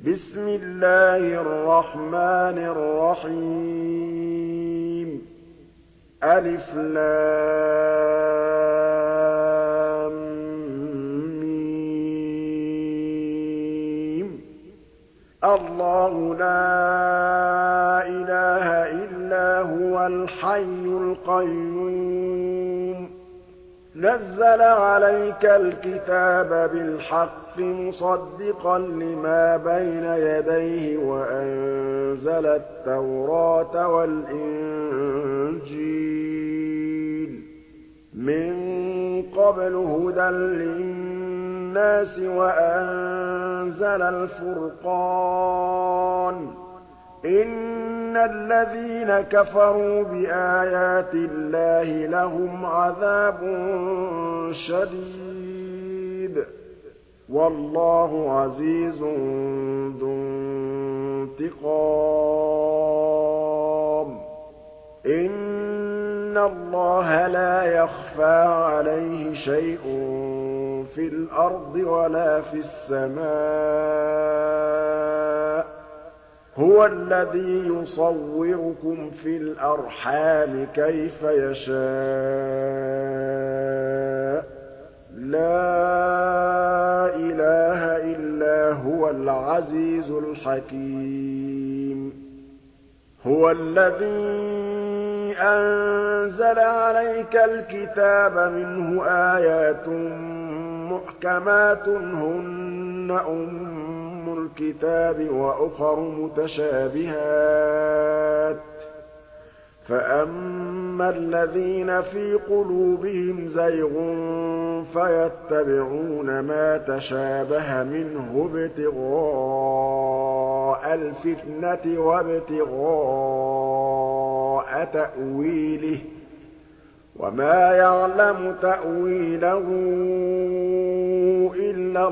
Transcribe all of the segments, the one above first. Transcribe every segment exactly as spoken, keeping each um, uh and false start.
بسم الله الرحمن الرحيم ألف لام ميم الله لا إله إلا هو الحي القيوم نزل عليك الكتاب بالحق مصدقا لما بين يديه وأنزل التوراة والإنجيل من قبل هدى للناس وأنزل الفرقان إن الذين كفروا بآيات الله لهم عذاب شديد والله عزيز ذو انتقام إن الله لا يخفى عليه شيء في الأرض ولا في السماء هو الذي يصوركم في الأرحام كيف يشاء لا إله إلا هو العزيز الحكيم هو الذي أنزل عليك الكتاب منه آيات محكمات هن أم الكتاب وأخر متشابهات فأما الذين في قلوبهم زيغ فيتبعون ما تشابه منه ابتغاء الفتنة وابتغاء تأويله وما يعلم تأويله إلا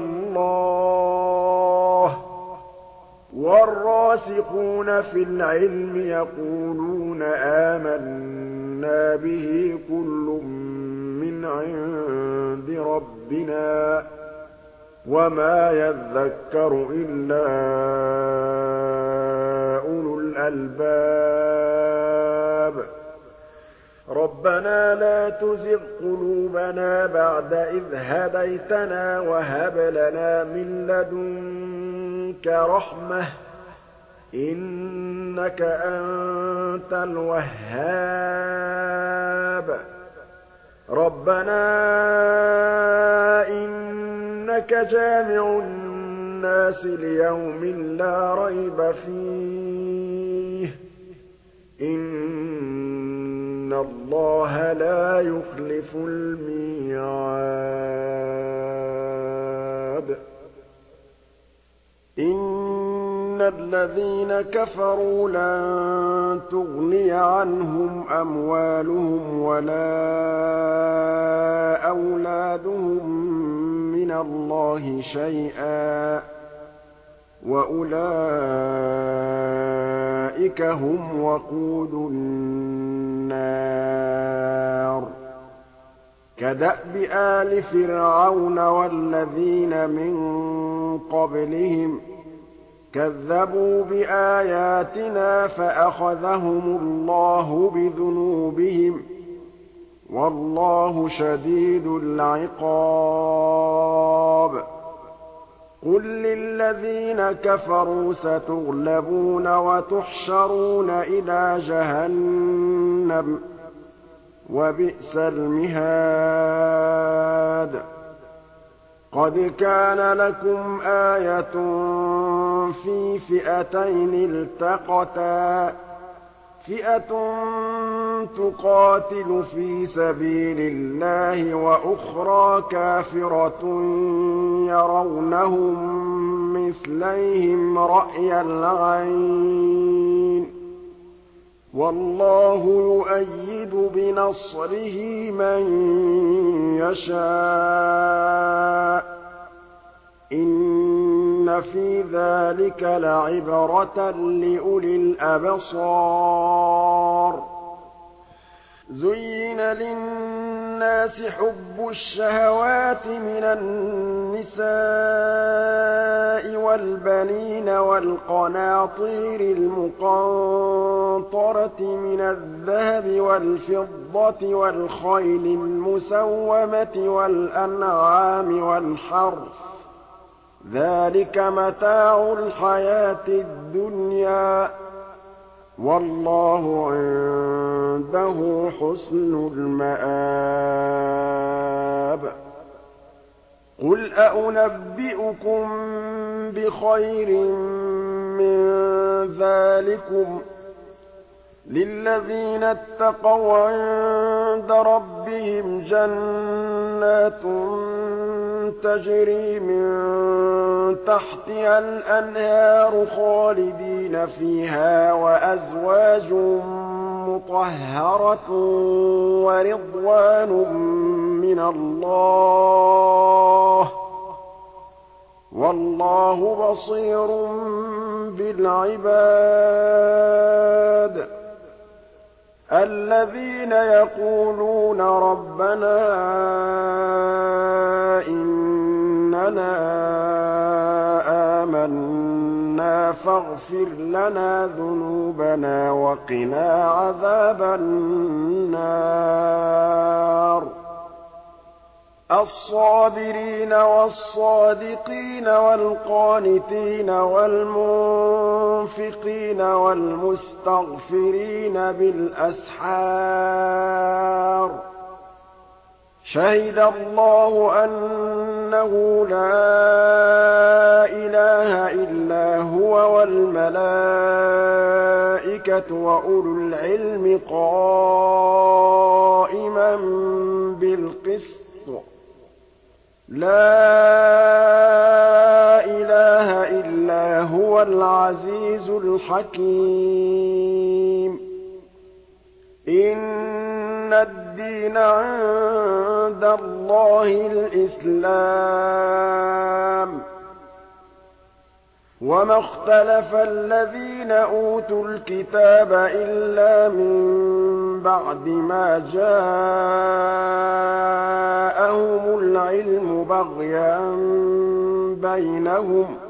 الله والراسخون في العلم يقولون آمنا به كل من عند ربنا وما يذكر إلا أولو الألباب ربنا لا تزغ قلوبنا بعد إذ هديتنا وهب لنا من لدنك رحمة إنك أنت الوهاب ربنا إنك جامع الناس ليوم لا ريب فيه إن الله لا يخلف الميعاد إن الذين كفروا لن تغني عنهم أموالهم ولا أولادهم من الله شيئا وأولئك هم وقود النار كدأب آل فرعون والذين من قبلهم كذبوا بآياتنا فأخذهم الله بذنوبهم والله شديد العقاب قل للذين كفروا ستغلبون وتحشرون إلى جهنم وبئس المهاد قد كان لكم آية في فئتين التقتا فئة تقاتل في سبيل الله وأخرى كافرة يرونهم مثليهم رأي العين والله يؤيد بنصره من يشاء إن في ذلك لعبرة لأولي الأبصار زين للناس حب الشهوات من النساء والبنين والقناطير المقنطرة من الذهب والفضة والخيل المسومة والأنعام والحرث ذلك متاع الحياة الدنيا والله عنده حسن المآب قل أأنبئكم بخير من ذلكم للذين اتقوا عند ربهم جنات تجري من تحتها الأنهار خالدين فيها وأزواج مطهرة ورضوان من الله والله بصير بالعباد الذين يقولون ربنا إننا آمنا فاغفر لنا ذنوبنا وقنا عذاب النار الصابرين والصادقين والقانتين والمنفقين والمستغفرين بالأسحار شهد الله أنه لا إله إلا هو والملائكة وأولو العلم قائما بالقسط لا إله إلا هو العزيز الحكيم إن الدين عند الله الإسلام وما اختلف الذين أوتوا الكتاب إلا من بعد ما جاءهم العلم بغيا بينهم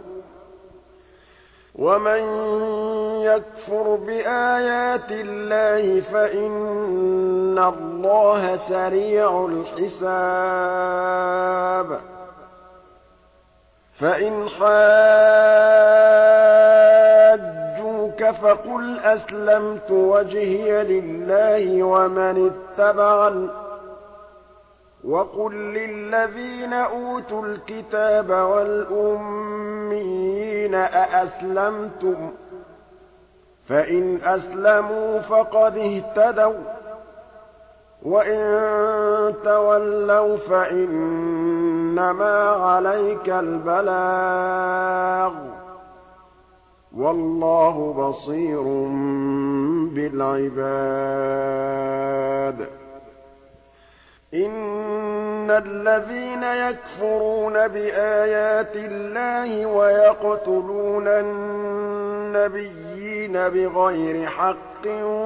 ومن يكفر بآيات الله فإن الله سريع الحساب فإن حاجوك فقل أسلمت وجهي لله ومن اتبعني وقل للذين أوتوا الكتاب والأميين أأسلمتم فإن أسلموا فقد اهتدوا وإن تولوا فإنما عليك البلاغ والله بصير بالعباد إن الذين يكفرون بآيات الله ويقتلون النبيين بغير حق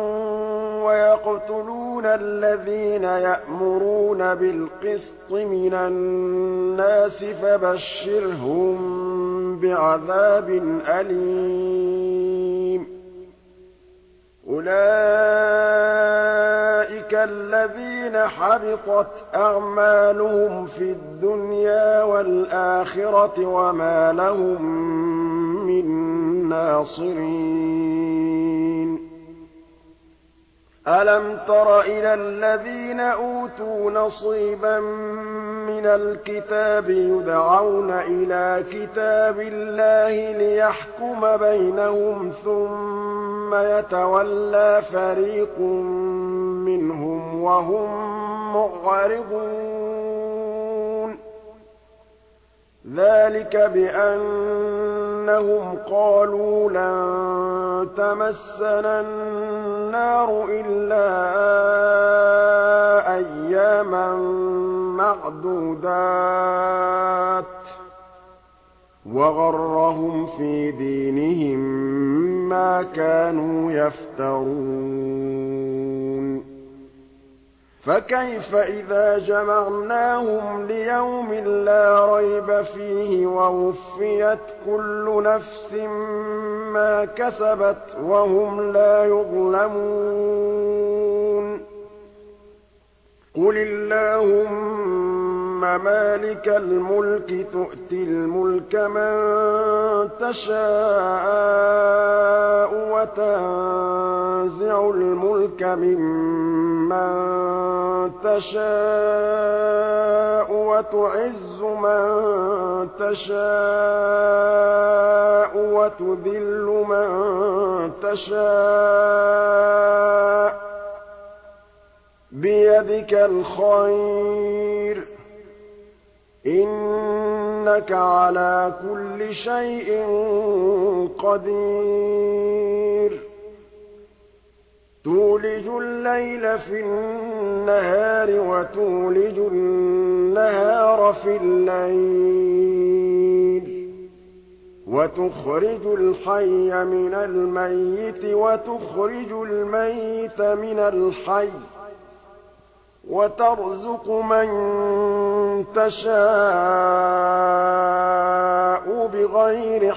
ويقتلون الذين يأمرون بالقسط من الناس فبشرهم بعذاب أليم أولئك الذين حبطت أعمالهم في الدنيا والآخرة وما لهم من ناصرين ألم تر إلى الذين أوتوا نصيبا من الكتاب يدعون إلى كتاب الله ليحكم بينهم ثم يتولى فريق منهم وهم معرضون ذلك بأنهم قالوا لن تمسنا النار إلا أياما معدودات وغرهم في دينهم ما كانوا يفترون فكيف إذا جمعناهم ليوم لا ريب فيه ووفيت كل نفس ما كسبت وهم لا يظلمون قل اللهم مالك الملك تؤتي الملك من تشاء وتنزع الملك ممن تشاء وتعز من تشاء وتذل من تشاء بيدك الخير إنك على كل شيء قدير تولج الليل في النهار وتولج النهار في الليل وتخرج الحي من الميت وتخرج الميت من الحي وترزق من تشاء بغير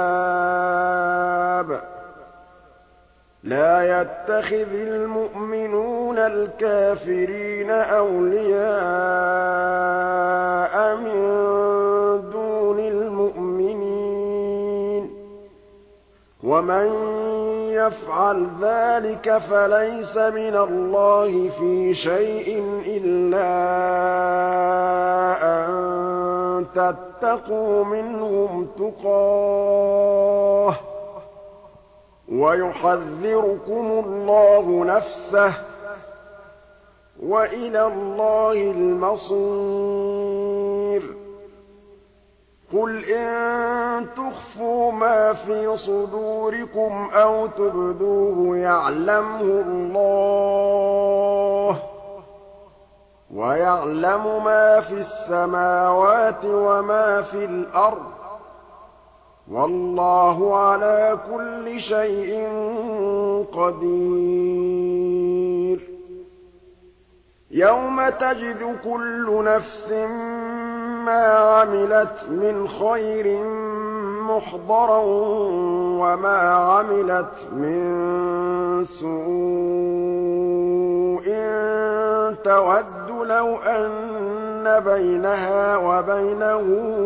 حساب لا يتخذ المؤمنون الكافرين أولياء من دون المؤمنين ومن يفعل ذلك فليس من الله في شيء إلا أن تتقوا منهم تقاه ويحذركم الله نفسه وإلى الله المصير قل إن تخفوا ما في صدوركم أو تبدوه يعلمه الله ويعلم ما في السماوات وما في الأرض والله على كل شيء قدير يوم تجد كل نفس ما عملت من خير محضرا وما عملت من سوء تود لو أن بينها وبينه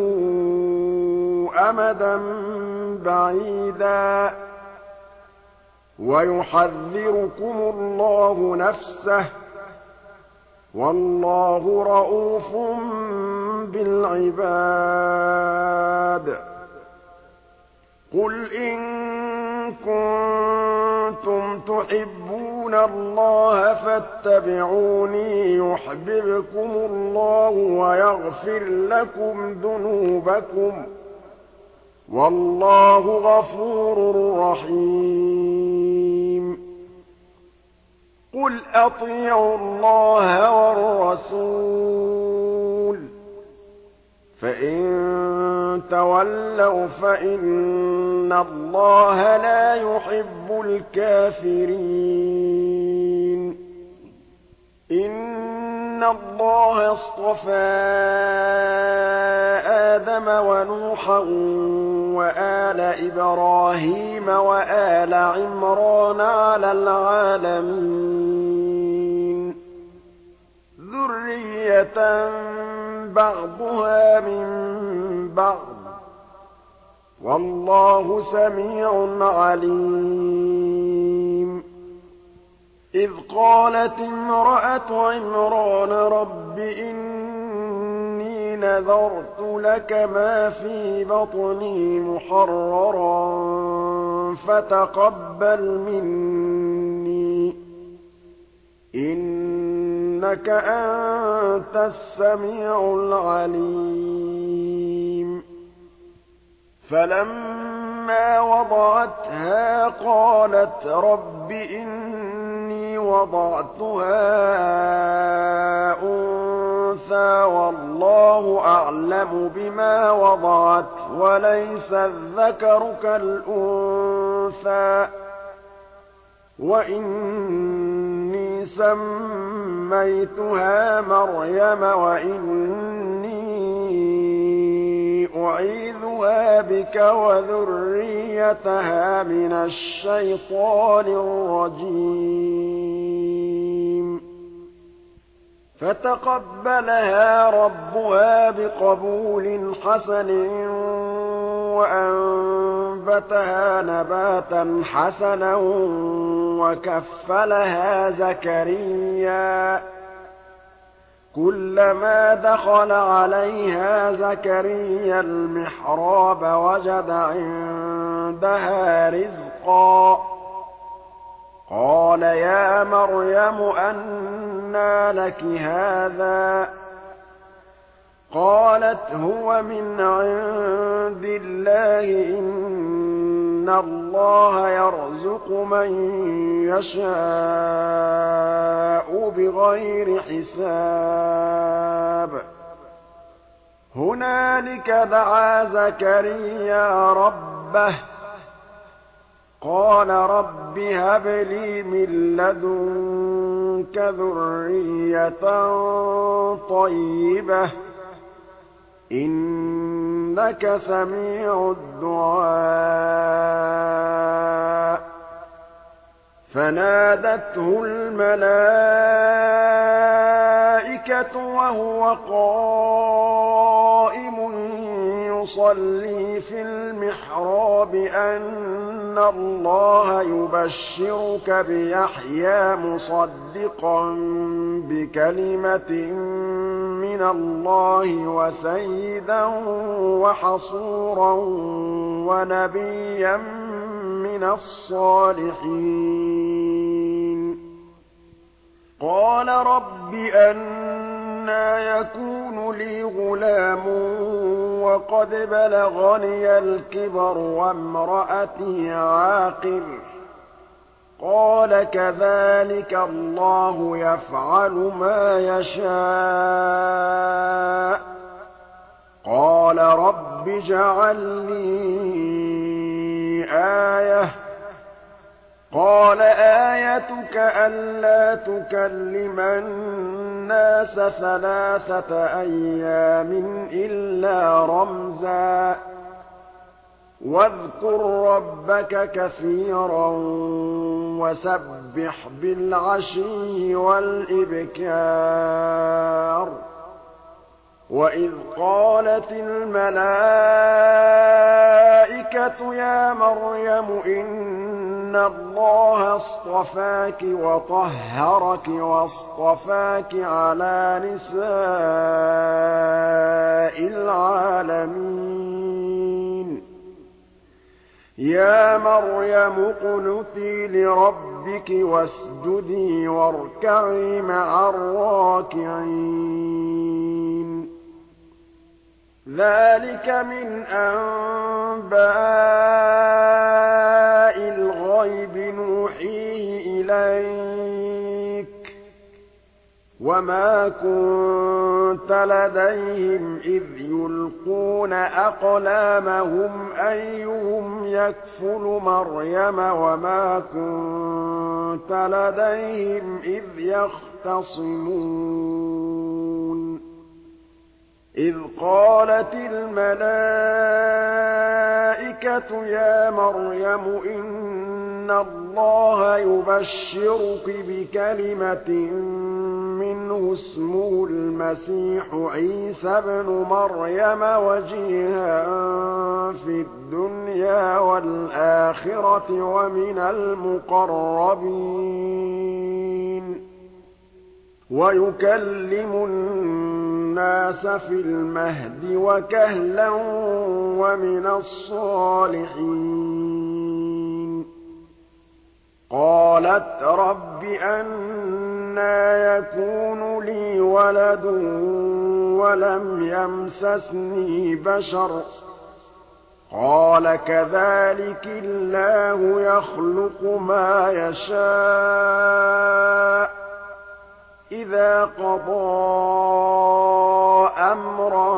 أمدا بعيدا ويحذركم الله نفسه والله رءوف بالعباد قل إن كنتم تحبون الله فاتبعوني يحببكم الله ويغفر لكم ذنوبكم والله غفور رحيم قل أطيعوا الله والرسول فإن تولوا فإن الله لا يحب الكافرين إن الله اصطفى آدم ونوحا وآل إبراهيم وآل عمران على العالمين ذرية بعضها من بعض والله سميع عليم إذ قالت امرأة عمران رب إني نذرت لك ما في بطني محررا فتقبل مني إنك أنت السميع العليم فلما وضعتها قالت رب إني وضعتها أنثى والله أعلم بما وضعت وليس الذكر كالأنثى وإني سميتها مريم وإني أعيذها بك وذريتها من الشيطان الرجيم فتقبلها ربها بقبول حسن وأنبتها نباتا حسنا وكفلها زكريا كلما دخل عليها زكريا المحراب وجد عندها رزقا قال يا مريم أنى لك هذا قالت هو من عند الله إن الله يرزق من يشاء بغير حساب هنالك دعا زكريا ربه قال رب هب لي من لدنك ذرية طيبة إنك سميع الدعاء فنادته الملائكة وهو قائم يصلي في المحراب أن الله يبشرك بيحيى مصدقا بكلمة من الله وسيدا وحصورا ونبيا من الصالحين قال رب أنى يكون لي غلام وقد بلغني الكبر وامرأتي عاقر قال كذلك الله يفعل ما يشاء قال رب اجعل لي آية قال آيتك ألا تكلم الناس ثلاثة أيام إلا رمزا واذكر ربك كثيرا وسبح بالعشي والإبكار وإذ قالت الملائكة يا مريم إن الله اصطفاك وطهرك واصطفاك على نساء العالمين يا مريم اقنتي لربك واسجدي واركعي مع الراكعين ذلك من أنباء الغيب نوحيه إليك وما كنت لديهم إذ يلقون أقلامهم أيهم يكفل مريم وما كنت لديهم إذ يختصمون إذ قالت الملائكة يا مريم إن الله يبشرك بكلمة منه اسمه المسيح عيسى ابن مريم وجيها في الدنيا والآخرة ومن المقربين ويكلم الناس في المهد وكهلا ومن الصالحين قالت رب أنى يكون لي ولد ولم يمسسني بشر قال كذلك الله يخلق ما يشاء إذا قضى أمرا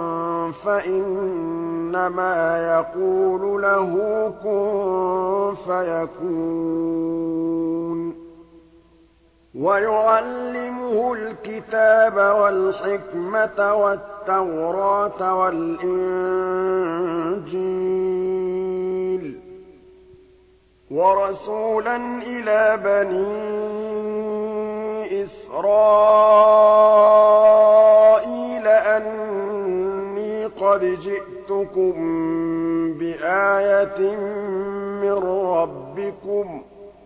فإنما يقول له كن فيكون وَيُعَلِّمُهُ الْكِتَابَ وَالْحِكْمَةَ وَالتَّوْرَاةَ وَالْإِنجِيلَ وَرَسُولًا إِلَىٰ بَنِي إِسْرَائِيلَ أَنِّي قَدْ جِئْتُكُم بِآيَةٍ مِّن رَّبِّكُمْ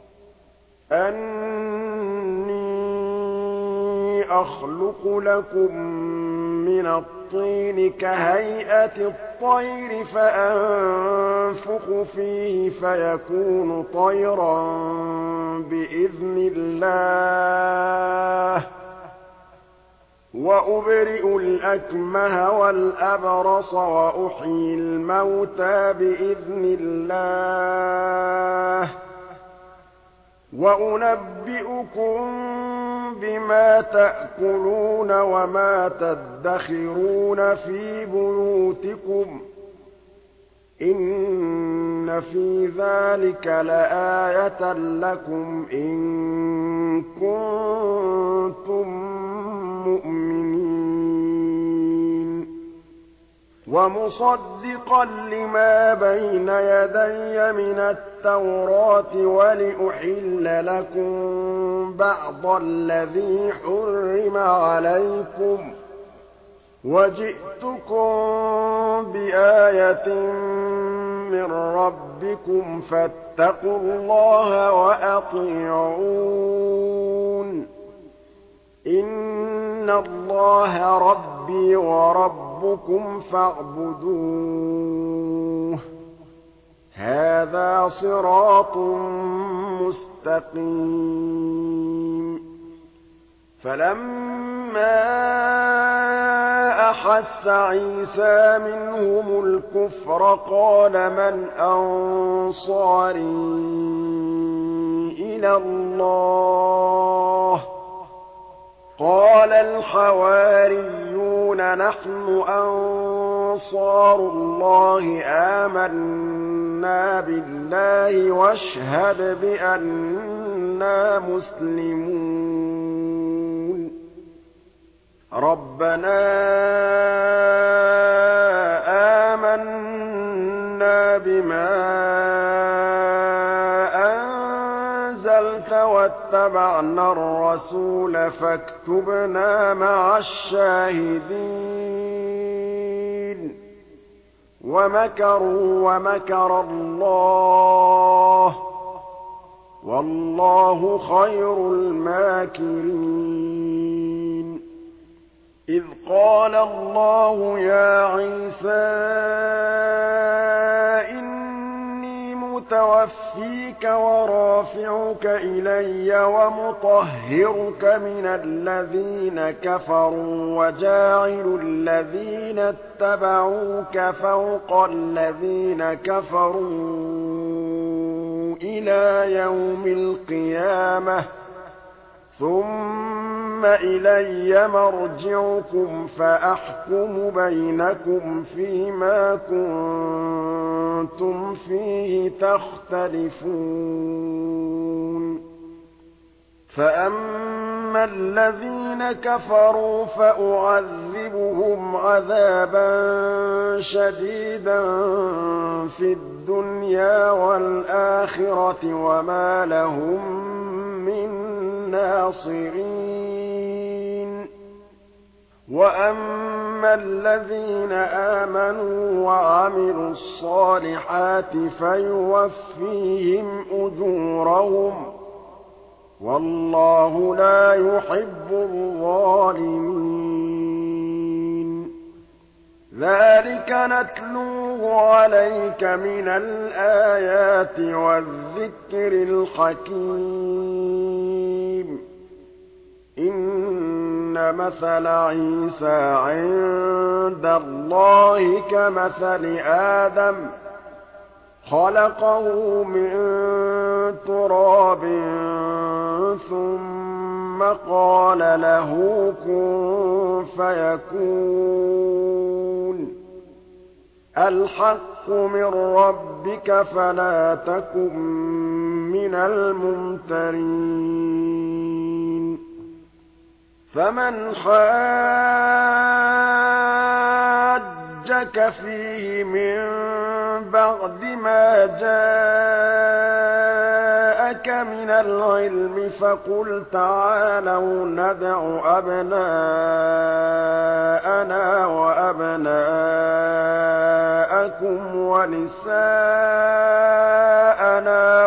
أَنِّي أَخْلُقُ لَكُم مِّنَ الطِّينِ كَهَيْئَةِ الطَّيْرِ فَأَنفُخُ فِيهِ فَيَكُونُ طَيْرًا بِإِذْنِ اللَّهِ ۖ وَأُبْرِئُ الْأَكْمَهَ وَالْأَبْرَصَ وَأُحْيِي الْمَوْتَىٰ بِإِذْنِ اللَّهِ ۖ وَأُنَبِّئُكُم بِمَا تَأْكُلُونَ وَمَا تَدَّخِرُونَ فِي بُيُوتِكُمْ ۚ إِنَّ فِي ذَٰلِكَ لَآيَةً لَّكُمْ إِن كُنتُم مُّؤْمِنِينَ وَمُصَدِّقًا لِّمَا بَيْنَ يَدَيَّ مِنَ التَّوْرَاةِ وَلِأُحِلَّ لَكُم بَعْضَ الَّذِي حُرِّمَ عَلَيْكُمْ ۚ وَجِئْتُكُم بِآيَةٍ مِّن رَّبِّكُمْ فَاتَّقُوا اللَّهَ وَأَطِيعُونِ ۚ إِنَّ اللَّهَ رَبِّي وَرَبُّكُمْ فَاعْبُدُوهُ ۚ هَٰذَا صِرَاطٌ مُّسْتَقِيمٌ فَلَمَّا أَحَسَّ عِيسَىٰ مِنْهُمُ الْكُفْرَ قَالَ مَنْ أَنصَارِي إِلَى اللَّهِ ۖ قَالَ الْحَوَارِيُّونَ نَحْنُ أَنصَارُ اللَّهِ آمَنَّا بِاللَّهِ وَاشْهَدْ بِأَنَّا مُسْلِمُونَ رَبَّنَا آمَنَّا بِمَا أَنزَلْتَ وَاتَّبَعْنَا الرَّسُولَ فَاكْتُبْنَا مَعَ الشَّاهِدِينَ وَمَكَرُوا وَمَكَرَ اللَّهُ ۖ وَاللَّهُ خَيْرُ الْمَاكِرِينَ إِذْ قَالَ اللَّهُ يَا عِيسَىٰ إِنِّي مُتَوَفِّيكَ وَرَافِعُكَ إِلَيَّ وَمُطَهِّرُكَ مِنَ الَّذِينَ كَفَرُوا وَجَاعِلُ الَّذِينَ اتَّبَعُوكَ فَوْقَ الَّذِينَ كَفَرُوا إِلَىٰ يَوْمِ الْقِيَامَةِ ۖ ثُمَّ إِلَيَّ مَرْجِعُكُمْ فَأَحْكُمُ بَيْنَكُمْ فِيمَا كُنتُمْ فِيهِ تَخْتَلِفُونَ فَأَمَّا الَّذِينَ كَفَرُوا فَأُعَذِّبُهُمْ عَذَابًا شَدِيدًا فِي الدُّنْيَا وَالْآخِرَةِ وَمَا لَهُم مِّن نَّاصِرِينَ وَأَمَّا الَّذِينَ آمَنُوا وَعَمِلُوا الصَّالِحَاتِ فَيُوَفِّيهِمْ أُجُورَهُمْ ۗ وَاللَّهُ لَا يُحِبُّ الظَّالِمِينَ ذَٰلِكَ نَتْلُوهُ عَلَيْكَ مِنَ الْآيَاتِ وَالذِّكْرِ الْحَكِيمِ إِنَّ مَثَلَ عِيسَىٰ عِندَ اللَّهِ كَمَثَلِ آدَمَ ۖ خَلَقَهُ مِن تُرَابٍ ثُمَّ قَالَ لَهُ كُن فَيَكُونُ الْحَقُّ مِن رَّبِّكَ فَلَا تَكُن مِّنَ الْمُمْتَرِينَ فمن حاجك فيه من بعد ما جاءك من العلم فقل تعالوا ندع أبناءنا وأبناءكم ونساءنا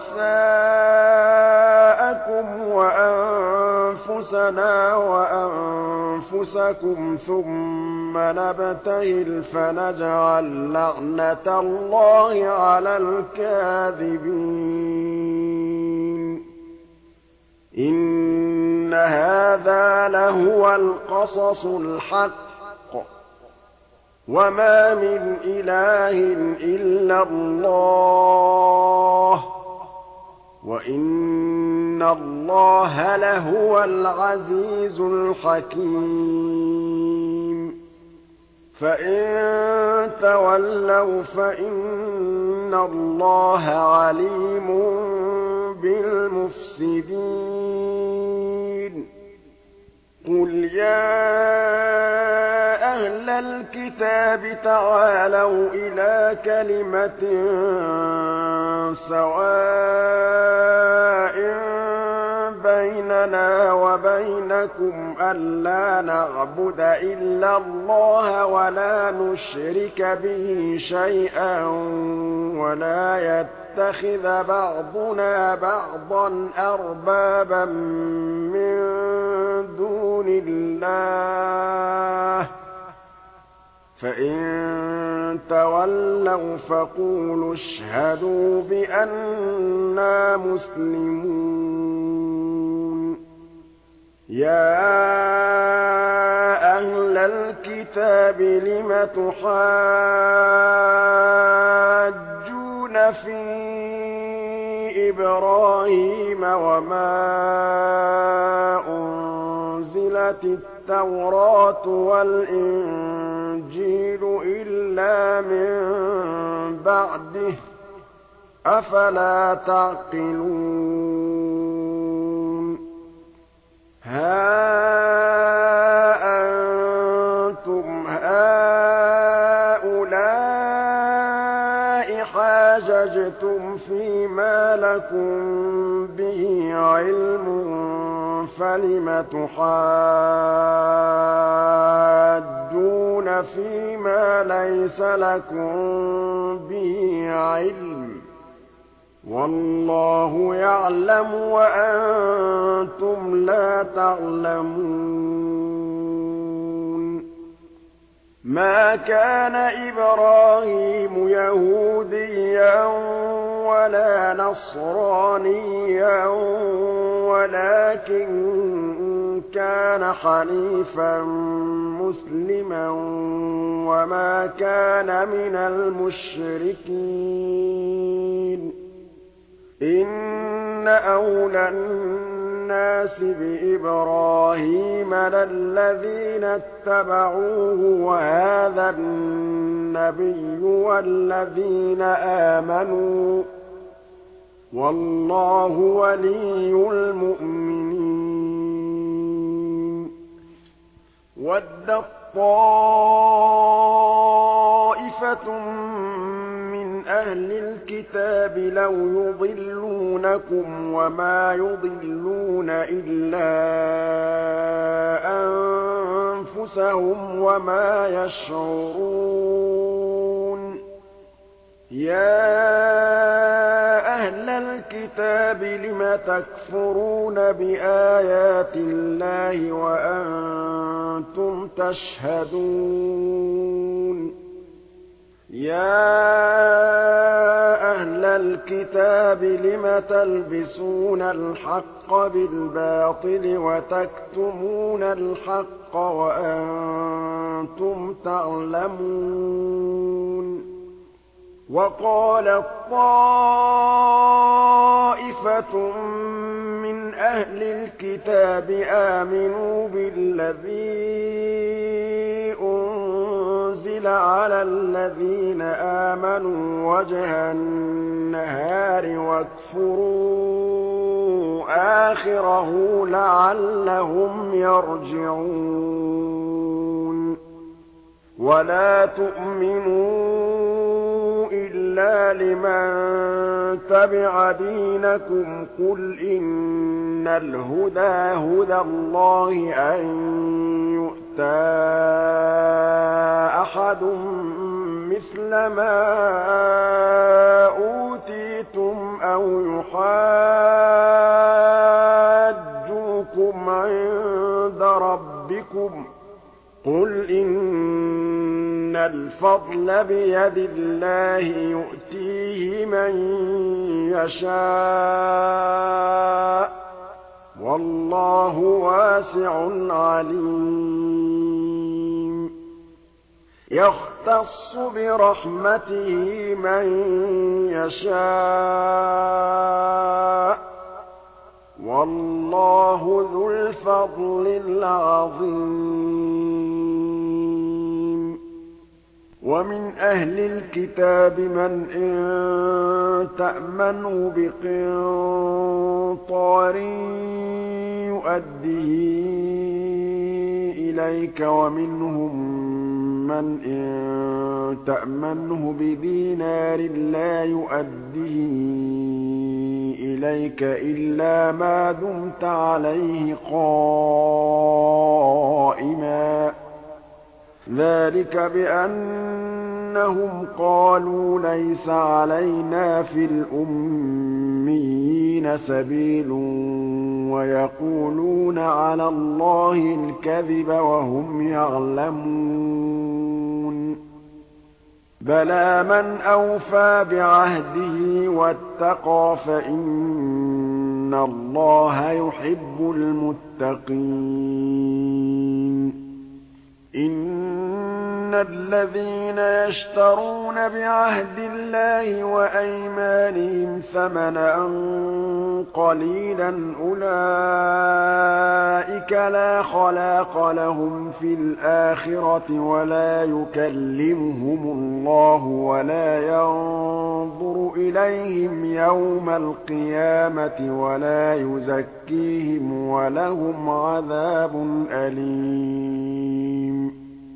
ونساءكم وأنفسنا وأنفسكم ثم نبتهل فنجعل لعنة الله على الكاذبين إن هذا لهو القصص الحق وما من إله إلا الله وإن الله لهو العزيز الحكيم فإن تولوا فإن الله عليم بالمفسدين قل يا أهل الكتاب تعالوا إلى كلمة سواء بيننا وبينكم ألا نعبد إلا الله ولا نشرك به شيئا ولا يتخذ بعضنا بعضا أربابا من دون الله فإن تولوا فقولوا اشهدوا بأننا مسلمون يا أهل الكتاب لم تحاجون في إبراهيم وما أنزلت التوراة والإنجيل إلا من بعده أفلا تعقلون ها أنتم هؤلاء حاججتم فيما لكم به علم فلم تحاجون فيما ليس لكم به علم والله يعلم وأنتم لا تعلمون ما كان إبراهيم يهوديا ولا نصرانيا ولكن كان حنيفا مسلما وما كان من المشركين إن أولى الناس بإبراهيم للذين اتبعوه وهذا النبي والذين آمنوا والله ولي المؤمنين ودت طائفة من أهل الكتاب لو يضلونكم وما يضلون إلا أنفسهم وما يشعرون يا أهل الكتاب لم تكفرون بآيات الله وأنتم تشهدون يا أهل الكتاب لم تلبسون الحق بالباطل وتكتمون الحق وأنتم تعلمون وقالت طائفة من أهل الكتاب آمنوا بالذي أنزل على الذين آمنوا وجه النهار واكفروا آخِرَهُ لَعَلَّهُمْ يَرْجِعُونَ وَلَا تُؤْمِنُوا إِلَّا لِمَن تَبِعَ دِينَكُمْ قُلْ إِنَّ الْهُدَىٰ هُدَى اللَّهِ أَن يُؤْتَىٰ أَحَدٌ مِّثْلَ مَا أُوتِيتُمْ أَوْ يُحَاجُّوكُمْ عِندَ رَبِّكُمْ ۗ قُلْ إِنَّ الْفَضْلَ بِيَدِ اللَّهِ يُؤْتِيهِ مَن يَشَاءُ ۗ وَاللَّهُ وَاسِعٌ عَلِيمٌ يَخْتَصُّ بِرَحْمَتِهِ مَن يَشَاءُ ۗ وَاللَّهُ ذُو الْفَضْلِ الْعَظِيمِ وَمِنْ أَهْلِ الْكِتَابِ مَنْ إِن تَأْمَنْهُ بِقِنطَارٍ يُؤَدِّهِ إِلَيْكَ وَمِنْهُم مَّنْ إِن تَأْمَنْهُ بِدِينَارٍ لَّا يُؤَدِّهِ إِلَيْكَ إِلَّا مَا دُمْتَ عَلَيْهِ قَائِمًا ۗ ذَٰلِكَ بِأَنَّهُمْ قَالُوا لَيْسَ عَلَيْنَا فِي الْأُمِّيِّينَ سَبِيلٌ وَيَقُولُونَ عَلَى اللَّهِ الْكَذِبَ وَهُمْ يَعْلَمُونَ بَلَىٰ مَنْ أَوْفَىٰ بِعَهْدِهِ وَاتَّقَىٰ فَإِنَّ اللَّهَ يُحِبُّ الْمُتَّقِينَ إِنَّ الَّذِينَ يَشْتَرُونَ بِعَهْدِ اللَّهِ وَأَيْمَانِهِمْ ثَمَنًا قَلِيلًا أُولَٰئِكَ لَا خَلَاقَ لَهُمْ فِي الْآخِرَةِ وَلَا يُكَلِّمُهُمُ اللَّهُ وَلَا يَنظُرُ إِلَيْهِمْ يَوْمَ الْقِيَامَةِ وَلَا يُزَكِّيهِمْ وَلَهُمْ عَذَابٌ أَلِيمٌ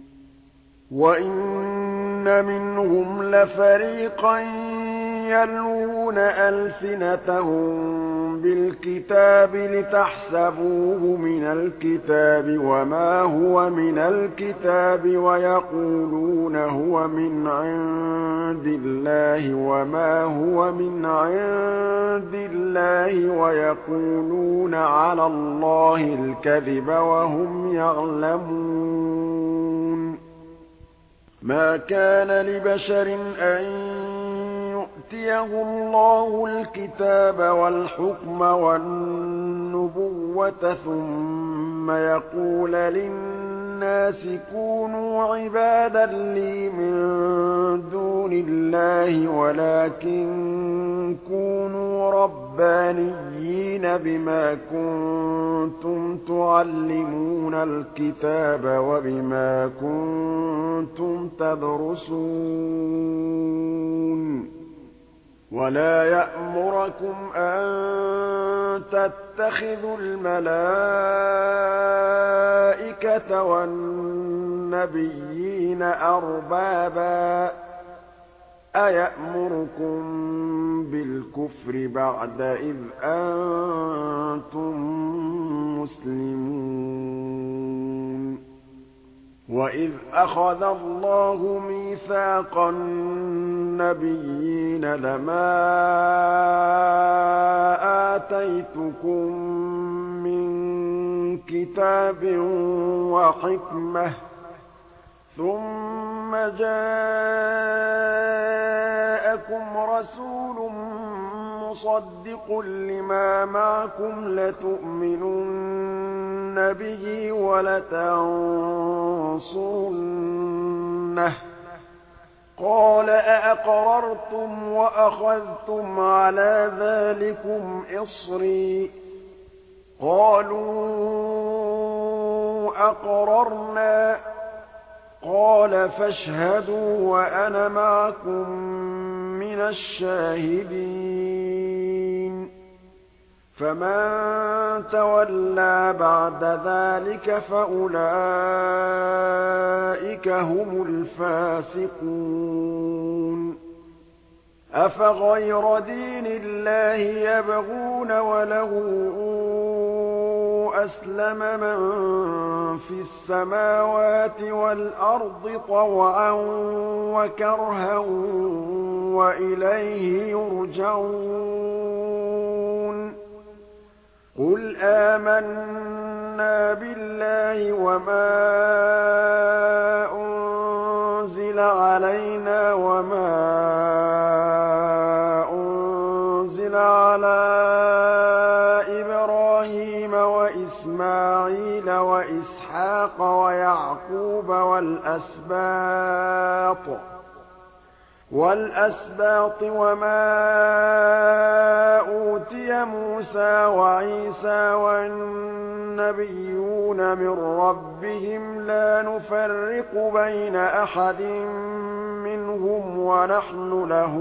وَإِنَّ مِنْهُمْ لَفَرِيقًا يَلْوُونَ أَلْسِنَتَهُم بِالْكِتَابِ لِتَحْسَبُوهُ مِنَ الْكِتَابِ وَمَا هُوَ مِنَ الْكِتَابِ وَيَقُولُونَ هُوَ مِنْ عِندِ اللَّهِ وَمَا هُوَ مِنْ عِندِ اللَّهِ وَيَقُولُونَ عَلَى اللَّهِ الْكَذِبَ وَهُمْ يَعْلَمُونَ مَا كَانَ لِبَشَرٍ أَن يُؤْتِيَهُ اللَّهُ الْكِتَابَ وَالْحُكْمَ وَالنُّبُوَّةَ ثُمَّ يَقُولَ لِلنَّاسِ كُونُوا عِبَادًا لِّي مِن دُونِ اللَّهِ وَلَٰكِن كُونُوا رَبَّانِيِّينَ بِمَا كُنتُمْ تُعَلِّمُونَ الْكِتَابَ وَبِمَا كُنتُمْ تَدْرُسُونَ وَلَا يَأْمُرَكُمْ أَن تَتَّخِذُوا الْمَلَائِكَةَ وَالنَّبِيِّينَ أَرْبَابًا ۗ أَيَأْمُرُكُم بِالْكُفْرِ بَعْدَ إِذْ أَنتُم مُّسْلِمُونَ وَإِذْ أَخَذَ اللَّهُ مِيثَاقَ النَّبِيِّينَ لَمَا آتَيْتُكُم مِّن كِتَابٍ وَحِكْمَةٍ ثُمَّ جَاءَكُمْ رَسُولٌ مُّصَدِّقٌ لِّمَا مَعَكُمْ لَتُؤْمِنُنَّ بِهِ وَلَتَنصُرُنَّهُ ۚ قَالَ أَأَقْرَرْتُمْ وَأَخَذْتُمْ عَلَىٰ ذَٰلِكُمْ إِصْرِي ۖ قَالُوا أَقْرَرْنَا ۚ قَالَ فَاشْهَدُوا وَأَنَا مَعَكُم مِّنَ الشَّاهِدِينَ فَمَن تَوَلَّىٰ بَعْدَ ذَٰلِكَ فَأُولَٰئِكَ هُمُ الْفَاسِقُونَ أَفَغَيْرَ دِينِ اللَّهِ يَبْغُونَ وَلَهُ أَسْلَمَ مَن فِي السَّمَاوَاتِ وَالْأَرْضِ طَوْعًا وَكَرْهًا وَإِلَيْهِ يُرْجَعُونَ قُلْ آمَنَّا بِاللَّهِ وَمَا أُنزِلَ عَلَيْنَا وَمَا أُنزِلَ عَلَىٰ إِبْرَاهِيمَ وَإِسْمَاعِيلَ وَإِسْحَاقَ وَيَعْقُوبَ وَالْأَسْبَاطِ وَالْأَسْبَاطِ وَمَا أُوتِيَ مُوسَىٰ وَعِيسَىٰ وَالنَّبِيُّونَ مِن رَّبِّهِمْ لَا نُفَرِّقُ بَيْنَ أَحَدٍ مِّنْهُمْ وَنَحْنُ لَهُ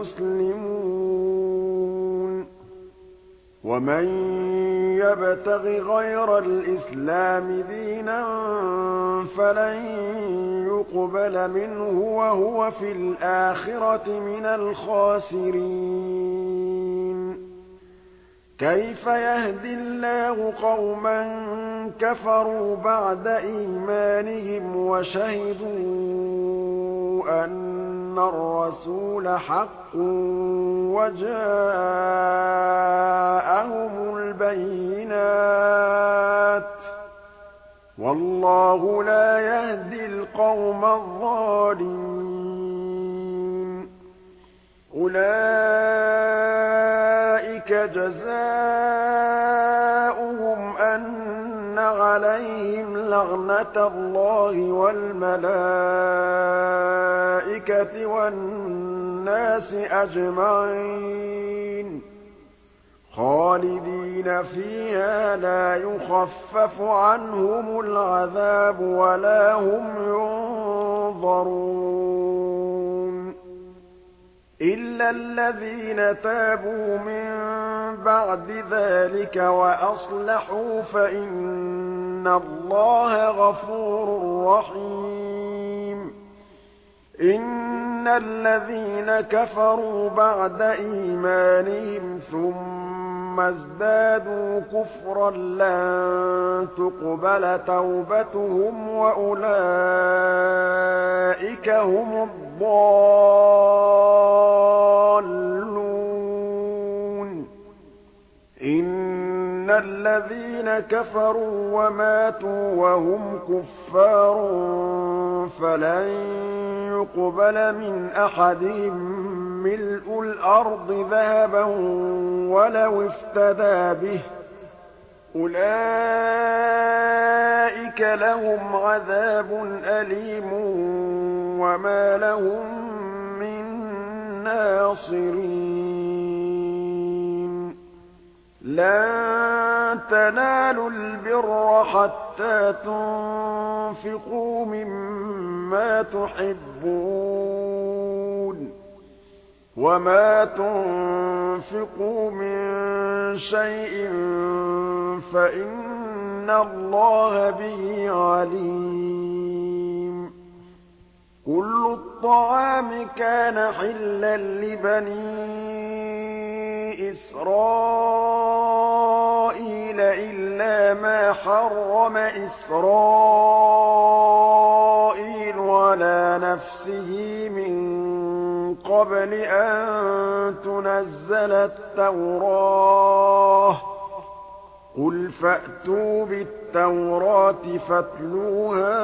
مُسْلِمُونَ وَمَن يَبْتَغِ غَيْرَ الْإِسْلَامِ دِينًا فَلَن يُقْبَلَ مِنْهُ وَهُوَ فِي الْآخِرَةِ مِنَ الْخَاسِرِينَ كَيْفَ يَهْدِي اللَّهُ قَوْمًا كَفَرُوا بَعْدَ إِيمَانِهِمْ وَشَهِدُوا أَنَّ الرَّسُولَ حَقٌّ وَجَاءَهُمُ الْبَيِّنَاتُ ۚ وَاللَّهُ لَا يَهْدِي الْقَوْمَ الظَّالِمِينَ أُولَٰئِكَ جَزَاؤُهُمْ أَنَّ عَلَيْهِمْ لَعْنَةَ اللَّهِ وَالْمَلَائِكَةِ وَالنَّاسِ أَجْمَعِينَ خَالِدِينَ فِيهَا لَا يُخَفَّفُ عَنْهُمُ الْعَذَابُ وَلَا هُمْ يُنظَرُونَ إِلَّا الَّذِينَ تَابُوا مِن بَعْدِ ذَٰلِكَ وَأَصْلَحُوا فَإِنَّ اللَّهَ غَفُورٌ رَّحِيمٌ إِنَّ الَّذِينَ كَفَرُوا بَعْدَ إِيمَانِهِمْ ثُمَّ ازْدَادُوا كُفْرًا لَّن تُقْبَلَ تَوْبَتُهُمْ وَأُولَٰئِكَ هُمُ الضَّالُّونَ إِنَّ الَّذِينَ كَفَرُوا وَمَاتُوا وَهُمْ كُفَّارٌ فَلَن يُقْبَلَ مِنْ أَحَدِهِم مِّلْءُ الْأَرْضِ ذَهَبًا وَلَوِ افْتَدَىٰ بِهِ ۗ أُولَٰئِكَ لَهُمْ عَذَابٌ أَلِيمٌ وَمَا لَهُم مِّن نَّاصِرِينَ لَن تَنَالُوا الْبِرَّ حَتَّىٰ تُنفِقُوا مِمَّا تُحِبُّونَ ۚ وَمَا تُنفِقُوا مِن شَيْءٍ فَإِنَّ اللَّهَ بِهِ عَلِيمٌ كُلُّ الطَّعَامِ كَانَ حِلًّا لِّبَنِي إِسْرَائِيلَ إِلَّا مَا حَرَّمَ إِسْرَائِيلُ عَلَىٰ نَفْسِهِ مِن قَبْلِ أَن تُنَزَّلَ التَّوْرَاةُ ۗ قُلْ فَأْتُوا بِالتَّوْرَاةِ فَاتْلُوهَا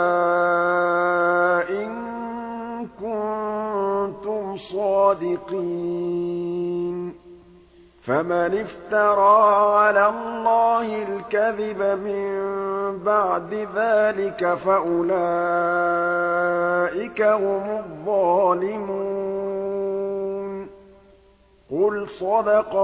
إِن كُنتُمْ صَادِقِينَ فَمَنِ افْتَرَىٰ عَلَى اللَّهِ الْكَذِبَ مِن بَعْدِ ذَٰلِكَ فَأُولَٰئِكَ هُمُ الظَّالِمُونَ قُلْ صَدَقَ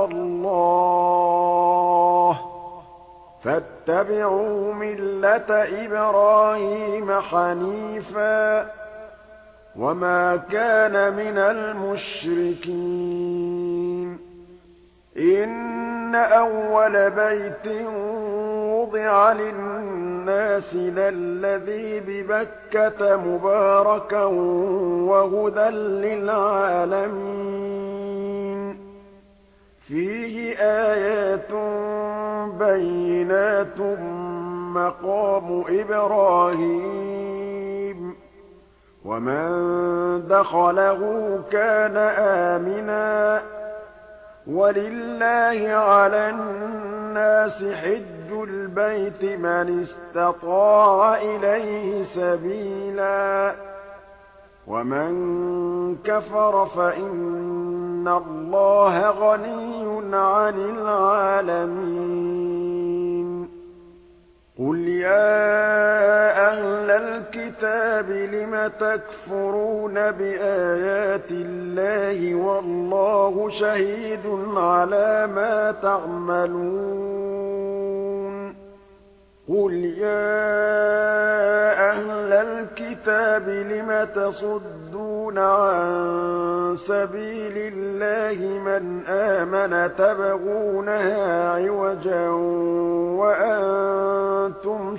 اللَّهُ ۗ فَاتَّبِعُوا مِلَّةَ إِبْرَاهِيمَ حَنِيفًا ۖ وَمَا كَانَ مِنَ الْمُشْرِكِينَ إِنَّ إِنَّ أَوَّلَ بَيْتٍ وُضِعَ لِلنَّاسِ لَلَّذِي بِبَكَّةَ مُبَارَكًا وَهُدًى لِّلْعَالَمِينَ فِيهِ آيَاتٌ بَيِّنَاتٌ مَّقَامُ إِبْرَاهِيمَ وَمَن دَخَلَهُ كَانَ آمِنًا وَلِلَّهِ عَلَى النَّاسِ حِجُّ الْبَيْتِ مَنِ اسْتَطَاعَ إِلَيْهِ سَبِيلًا وَمَن كَفَرَ فَإِنَّ اللَّهَ غَنِيٌّ عَنِ الْعَالَمِينَ قُلْ يَا أَهْلَ الْكِتَابِ لِمَ تَكْفُرُونَ بِآيَاتِ اللَّهِ وَاللَّهُ شَهِيدٌ عَلَىٰ مَا تَعْمَلُونَ قُلْ يَا أَهْلَ الْكِتَابِ لِمَ تَصُدُّونَ عَن سَبِيلِ اللَّهِ مَنْ آمَنَ تَبْغُونَهَا عِوَجًا وَأَنتُمْ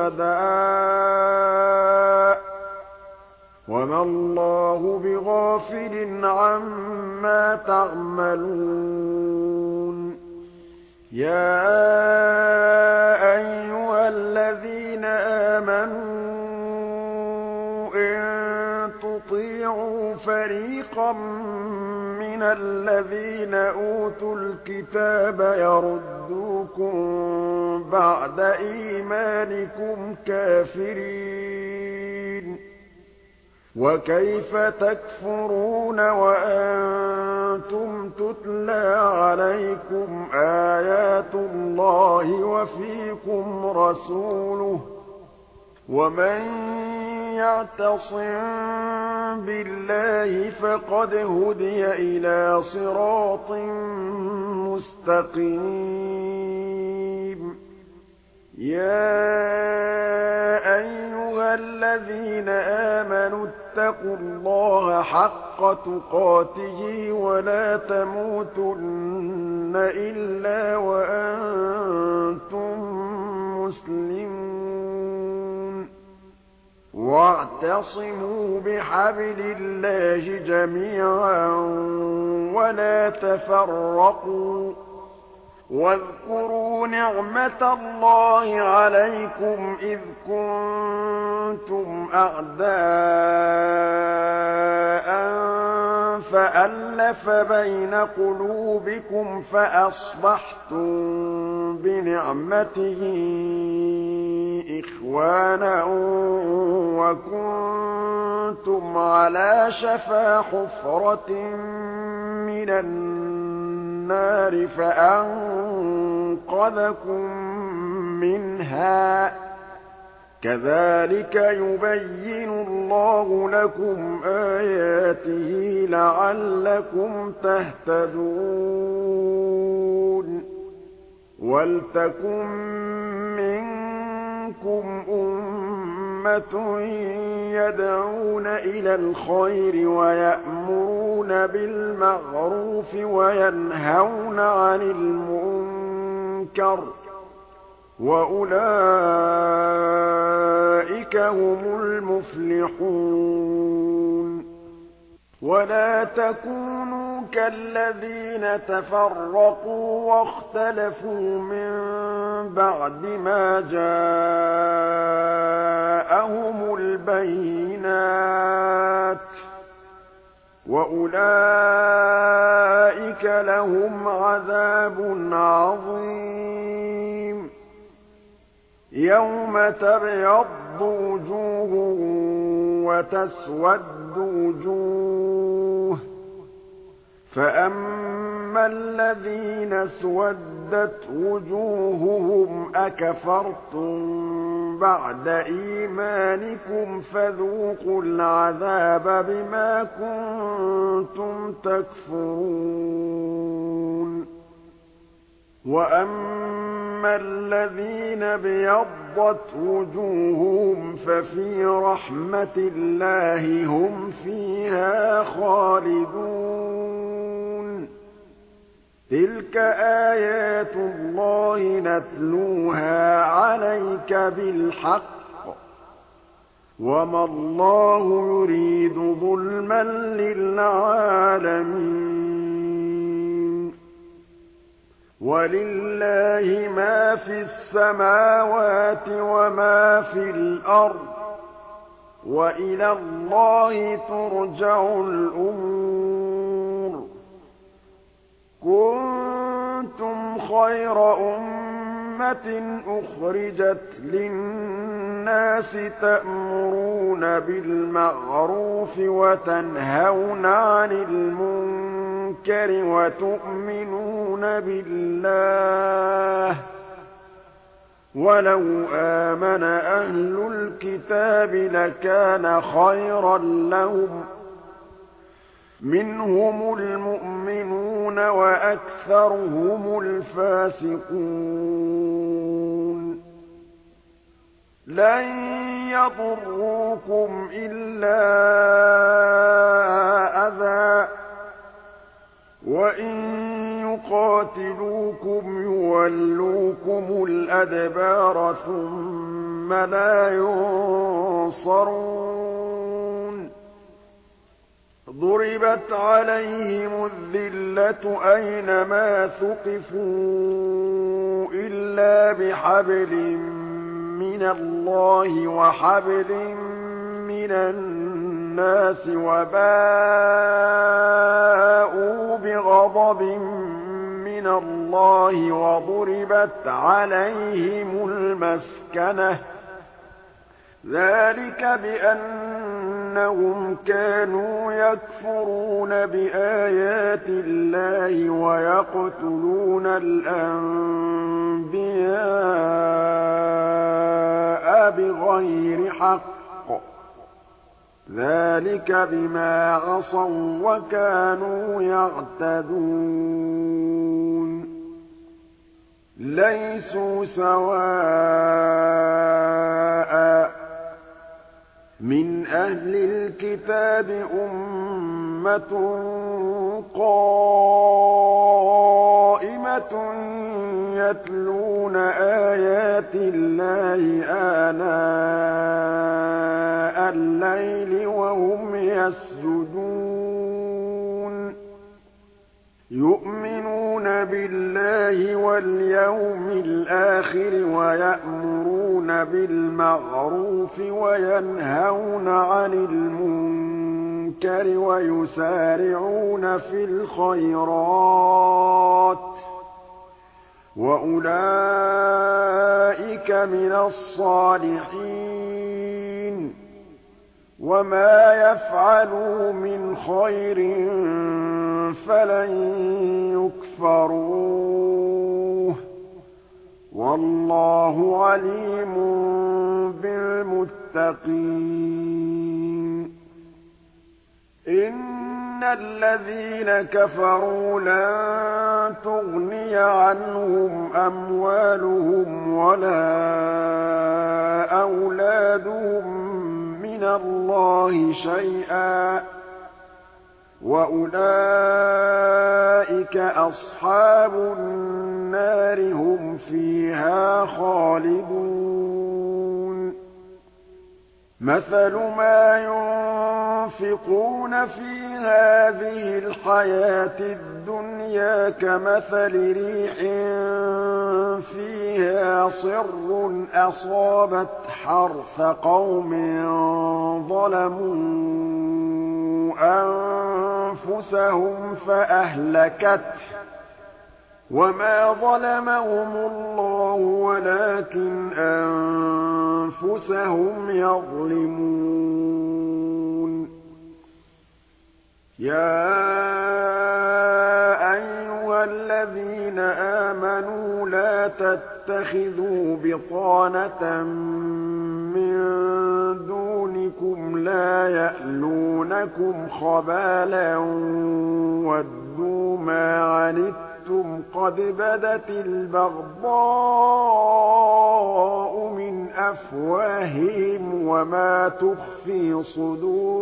شُهَدَاءُ وَمَا اللَّهُ بِغَافِلٍ عَمَّا تَعْمَلُونَ يَا أَيُّهَا الَّذِينَ آمَنُوا إِن تُطِيعُوا فَرِيقًا مِّنَ الَّذِينَ أُوتُوا الْكِتَابَ يَرُدُّوكُم بَعْدَ إِيمَانِكُمْ كَافِرِينَ وَكَيْفَ تَكْفُرُونَ وَأَنتُمْ تُتْلَىٰ عَلَيْكُمْ آيَاتُ اللَّهِ وَفِيكُمْ رَسُولُهُ ۗ وَمَن يَعْتَصِم بِاللَّهِ فَقَدْ هُدِيَ إِلَىٰ صِرَاطٍ مُّسْتَقِيمٍ يَا أَيُّهَا الَّذِينَ آمَنُوا اتَّقُوا اللَّهَ حَقَّ تُقَاتِهِ وَلَا تَمُوتُنَّ إِلَّا وَأَنتُم مُّسْلِمُونَ وَاعْتَصِمُوا بِحَبْلِ اللَّهِ جَمِيعًا وَلَا تَفَرَّقُوا وَاذْكُرُوا نِعْمَةَ اللَّهِ عَلَيْكُمْ إِذْ كُنتُمْ أَعْدَاءً فَأَلَّفَ بَيْنَ قُلُوبِكُمْ فَأَصْبَحْتُم بِنِعْمَتِهِ إِخْوَانًا وَكُنتُمْ عَلَىٰ شَفَا حُفْرَةٍ مِّنَ النَّارِ فَأَنقَذَكُم مِّنْهَا ۗ كَذَٰلِكَ يُبَيِّنُ اللَّهُ لَكُمْ آيَاتِهِ لَعَلَّكُمْ تَهْتَدُونَ وَلْتَكُن مِّنكُمْ أُمَّةٌ يَدْعُونَ إِلَى الْخَيْرِ وَيَأْمُرُونَ بِالْمَعْرُوفِ وَيَنْهَوْنَ عَنِ الْمُنكَرِ ۚ وَأُولَٰئِكَ هُمُ الْمُفْلِحُونَ وَلَا تَكُونُوا كَالَّذِينَ تَفَرَّقُوا وَاخْتَلَفُوا مِن بَعْدِ مَا جَاءَهُمُ الْبَيِّنَاتُ ۚ وَأُولَٰئِكَ لَهُمْ عَذَابٌ عَظِيمٌ يَوْمَ تَبْيَضُّ وُجُوهٌ وَتَسْوَدُّ وُجُوهٌ ۚ فَأَمَّا الَّذِينَ اسْوَدَّتْ وُجُوهُهُمْ أَكَفَرْتُم بَعْدَ إِيمَانِكُمْ فَذُوقُوا الْعَذَابَ بِمَا كُنتُمْ تَكْفُرُونَ وَأَمَّا الَّذِينَ ابْيَضَّتْ وُجُوهُهُمْ فَفِي رَحْمَةِ اللَّهِ هُمْ فِيهَا خَالِدُونَ تِلْكَ آيَاتُ اللَّهِ نَتْلُوهَا عَلَيْكَ بِالْحَقِّ ۗ وَمَا اللَّهُ يُرِيدُ ظُلْمًا لِّلْعَالَمِينَ وَلِلَّهِ مَا فِي السَّمَاوَاتِ وَمَا في الْأَرْضِ ۚ وَإِلَى اللَّهِ تُرْجَعُ الْأُمُورُ كُنتُمْ خَيْرَ أُمَّةٍ أُخْرِجَتْ لِلنَّاسِ تَأْمُرُونَ بِالْمَعْرُوفِ وَتَنْهَوْنَ عَنِ الْمُنكَرِ وَتُؤْمِنُونَ بِاللَّهِ ۗ وَلَوْ آمَنَ أَهْلُ الْكِتَابِ لَكَانَ خَيْرًا لَّهُم ۚ مِّنْهُمُ الْمُؤْمِنُونَ وَأَكْثَرُهُمُ الْفَاسِقُونَ لَن يَضُرُّوكُمْ إِلَّا أَذًى ۖ وَإِن يُقَاتِلُوكُمْ يُوَلُّوكُمُ الْأَدْبَارَ ثُمَّ لَا يُنصَرُونَ ضُرِبَتْ عَلَيْهِمُ الذِّلَّةُ أَيْنَمَا ثُقِفُوا إِلَّا بِحَبْلٍ مِّنَ اللَّهِ وَحَبْلٍ مِّنَ النَّاسِ وَبَاءُوا بِغَضَبٍ مِّنَ اللَّهِ وَضُرِبَتْ عَلَيْهِمُ الْمَسْكَنَةُ ۚ ذَٰلِكَ بِأَنَّهُمْ كَانُوا يَكْفُرُونَ بِآيَاتِ اللَّهِ وَيَقْتُلُونَ الْأَنبِيَاءَ بِغَيْرِ حَقٍّ ۚ ذَٰلِكَ بِمَا عَصَوا وَّكَانُوا يَعْتَدُونَ لَيْسُوا سَوَاءً ۗ مِّنْ أَهْلِ الْكِتَابِ أُمَّةٌ قَائِمَةٌ يَتْلُونَ آيَاتِ اللَّهِ آنَاءَ اللَّيْلِ وَهُمْ يَسْجُدُونَ يُؤْمِنُونَ بِاللَّهِ وَالْيَوْمِ الْآخِرِ وَيَأْمُرُونَ بِالْمَعْرُوفِ وَيَنْهَوْنَ عَنِ الْمُنكَرِ وَيُسَارِعُونَ فِي الْخَيْرَاتِ ۚ وَأُولَٰئِكَ مِنَ الصَّالِحِينَ وَمَا يَفْعَلُوا مِنْ خَيْرٍ فَلَن يُكْفَرُوهُ ۗ وَاللَّهُ عَلِيمٌ بِالْمُتَّقِينَ إِنَّ الَّذِينَ كَفَرُوا لَن تُغْنِيَ عَنْهُمْ أَمْوَالُهُمْ وَلَا أَوْلَادُهُم مِّنَ اللَّهِ شَيْئًا ۖ وَأُولَٰئِكَ أَصْحَابُ النَّارِ ۖ هُمْ فِيهَا خَالِدُونَ مَثَلُ مَا يُنفِقُونَ فِي هَٰذِهِ الْحَيَاةِ الدُّنْيَا كَمَثَلِ رِيحٍ فِيهَا صِرٌّ أَصَابَتْ حَرْثَ قَوْمٍ ظَلَمُوا أَنفُسَهُمْ فَأَهْلَكَتْهُ ۚ وَمَا ظَلَمَهُمُ اللَّهُ وَلَٰكِنْ أَنفُسَهُمْ يَظْلِمُونَ يَا أَيُّهَا الَّذِينَ آمَنُوا لَا تَتَّخِذُوا بِطَانَةً مِّن دُونِكُمْ لَا يَأْلُونَكُمْ خَبَالًا وَدُّوا مَا عَنِتُّمْ قَدْ بَدَتِ الْبَغْضَاءُ مِنْ أَفْوَاهِهِمْ وَمَا تُخْفِي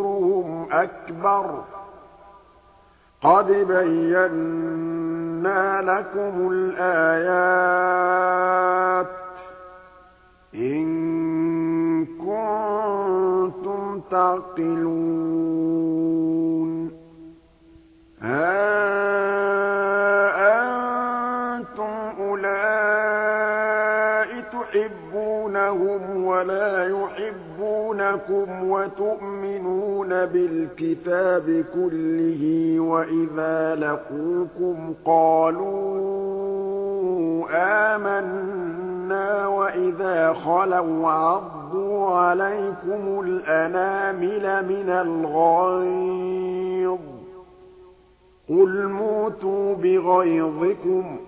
صُدُورُهُمْ أَكْبَرُ ۚ قَدْ بَيَّنَّا لكم الآيات إن كنتم تعقلون ها أنتم أولئك تحبونهم ولا يحبونكم وتؤمنون بالكتاب كله وإذا لقوكم قالوا آمنا وإذا خلوا عضوا عليكم الأنامل من الغيظ قل موتوا بغيظكم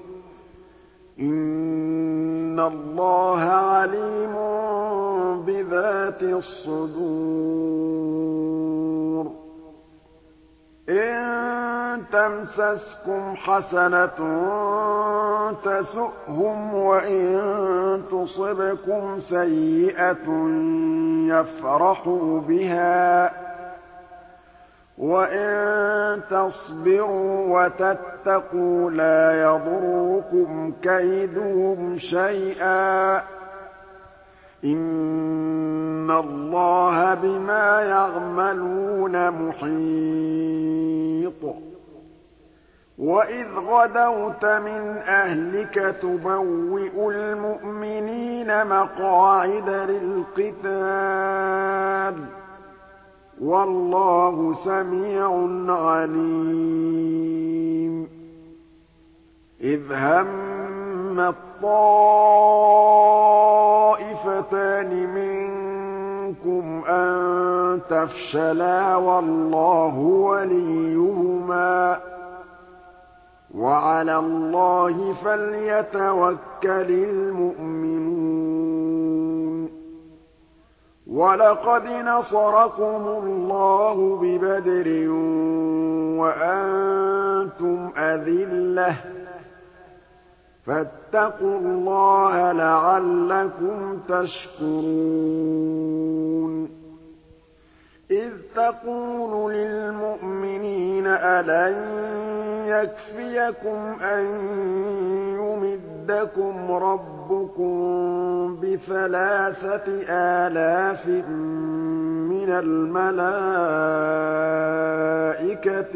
إن الله عليم بذات الصدور إن تمسسكم حسنة تسؤهم وإن تصبكم سيئة يفرحوا بها وإن تصبروا وتتقوا لا يضركم كيدهم شيئا إن الله بما يعملون محيط وإذ غدوت من أهلك تبوئ المؤمنين مقاعد للقتال والله سميع عليم إذ هم الطائفتان منكم أن تفشلا والله وليهما وعلى الله فليتوكل المؤمنون ولقد نصركم الله ببدر وأنتم أذلة فاتقوا الله لعلكم تشكرون إذ تقول للمؤمنين ألن يكفيكم أن يمدكم ربكم بثلاثة آلاف من الملائكة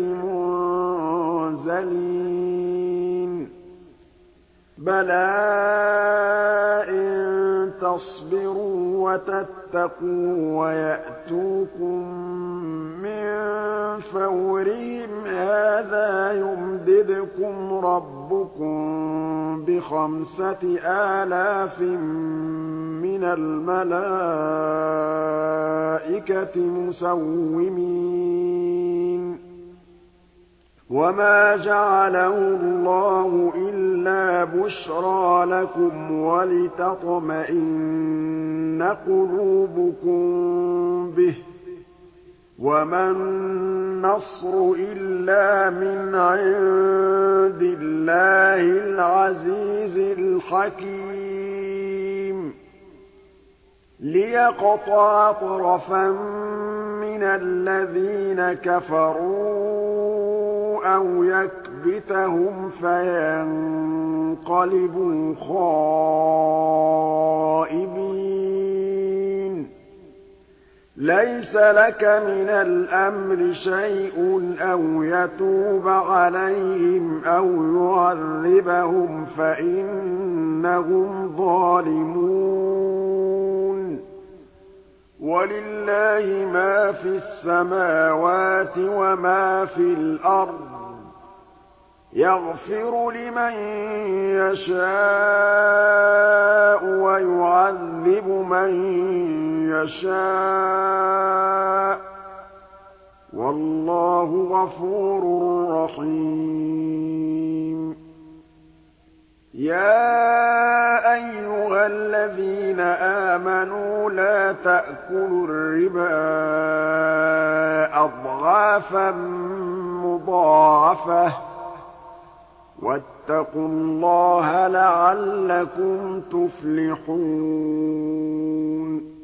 منزلين بلى إن تصبروا وتتقوا ويأتوكم من فورهم هذا يمددكم ربكم بخمسة آلاف من الملائكة مسومين وما جعله الله إلا بشرى لكم ولتطمئن قلوبكم به وما النصر إلا من عند الله العزيز الحكيم ليقطع طرفا من الذين كفروا أو يكبتهم فينقلبوا خائبين ليس لك من الأمر شيء أو يتوب عليهم أو يعذبهم فإنهم ظالمون ولله ما في السماوات وما في الأرض يغفر لمن يشاء ويعذب من يشاء والله غفور رحيم يا أيها الذين آمنوا لا تأكلوا الربا أضعافا مضاعفة واتقوا الله لعلكم تفلحون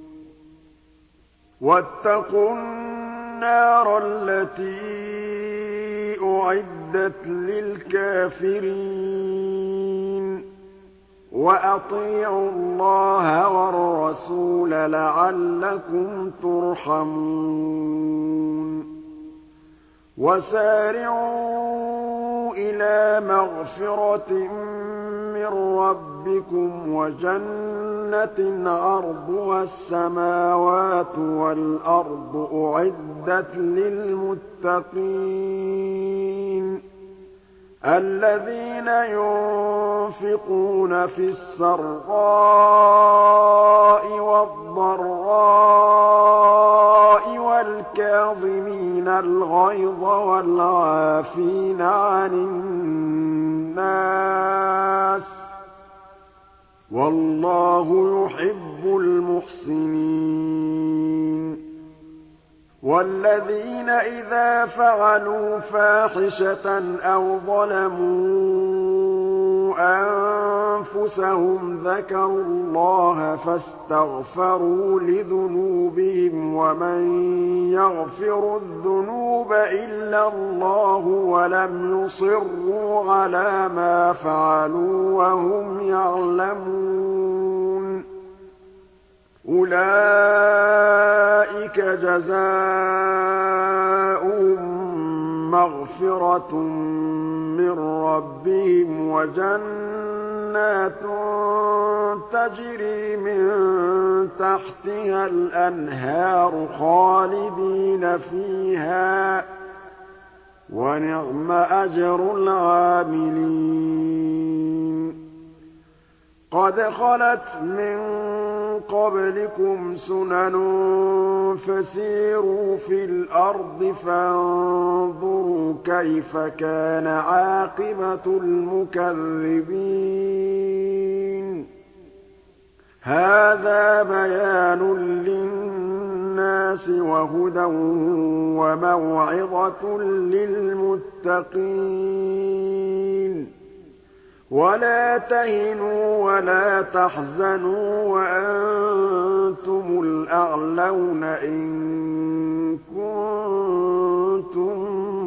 واتقوا النار التي أُعِدَّتْ لِلْكَافِرِينَ وَأَطِيعُوا اللَّهَ وَالرَّسُولَ لَعَلَّكُمْ تُرْحَمُونَ وَسَارِعُوا إِلَىٰ مَغْفِرَةٍ مِّن رَّبِّكُمْ وَجَنَّةٍ عَرْضُهَا السَّمَاوَاتُ وَالْأَرْضُ أُعِدَّتْ لِلْمُتَّقِينَ الَّذِينَ يُنفِقُونَ فِي السَّرَّاءِ وَالضَّرَّاءِ وَالْكَاظِمِينَ الْغَيْظَ وَالْعَافِينَ عَنِ النَّاسِ ۗ وَاللَّهُ يُحِبُّ الْمُحْسِنِينَ وَالَّذِينَ إِذَا فَعَلُوا فَاحِشَةً أَوْ ظَلَمُوا أَنفُسَهُمْ ذَكَرُوا اللَّهَ فَاسْتَغْفَرُوا لِذُنُوبِهِمْ وَمَن يَغْفِرُ الذُّنُوبَ إِلَّا اللَّهُ وَلَمْ يُصِرُّوا عَلَىٰ مَا فَعَلُوا وَهُمْ يَعْلَمُونَ أُولَٰئِكَ جَزَاؤُهُم مَّغْفِرَةٌ مِّن رَّبِّهِمْ وَجَنَّاتٌ تَجْرِي مِن تَحْتِهَا الْأَنْهَارُ خَالِدِينَ فِيهَا ۚ وَنِعْمَ أَجْرُ الْعَامِلِينَ قَدْ خَلَتْ مِن قَبْلِكُمْ سُنَنٌ فَسِيرُوا فِي الْأَرْضِ فَانظُرُوا كَيْفَ كَانَ عَاقِبَةُ الْمُكَذِّبِينَ هَٰذَا بَيَانٌ لِّلنَّاسِ وَهُدًى وَمَوْعِظَةٌ لِّلْمُتَّقِينَ وَلَا تَهِنُوا وَلَا تَحْزَنُوا وَأَنتُمُ الْأَعْلَوْنَ إِن كُنتُم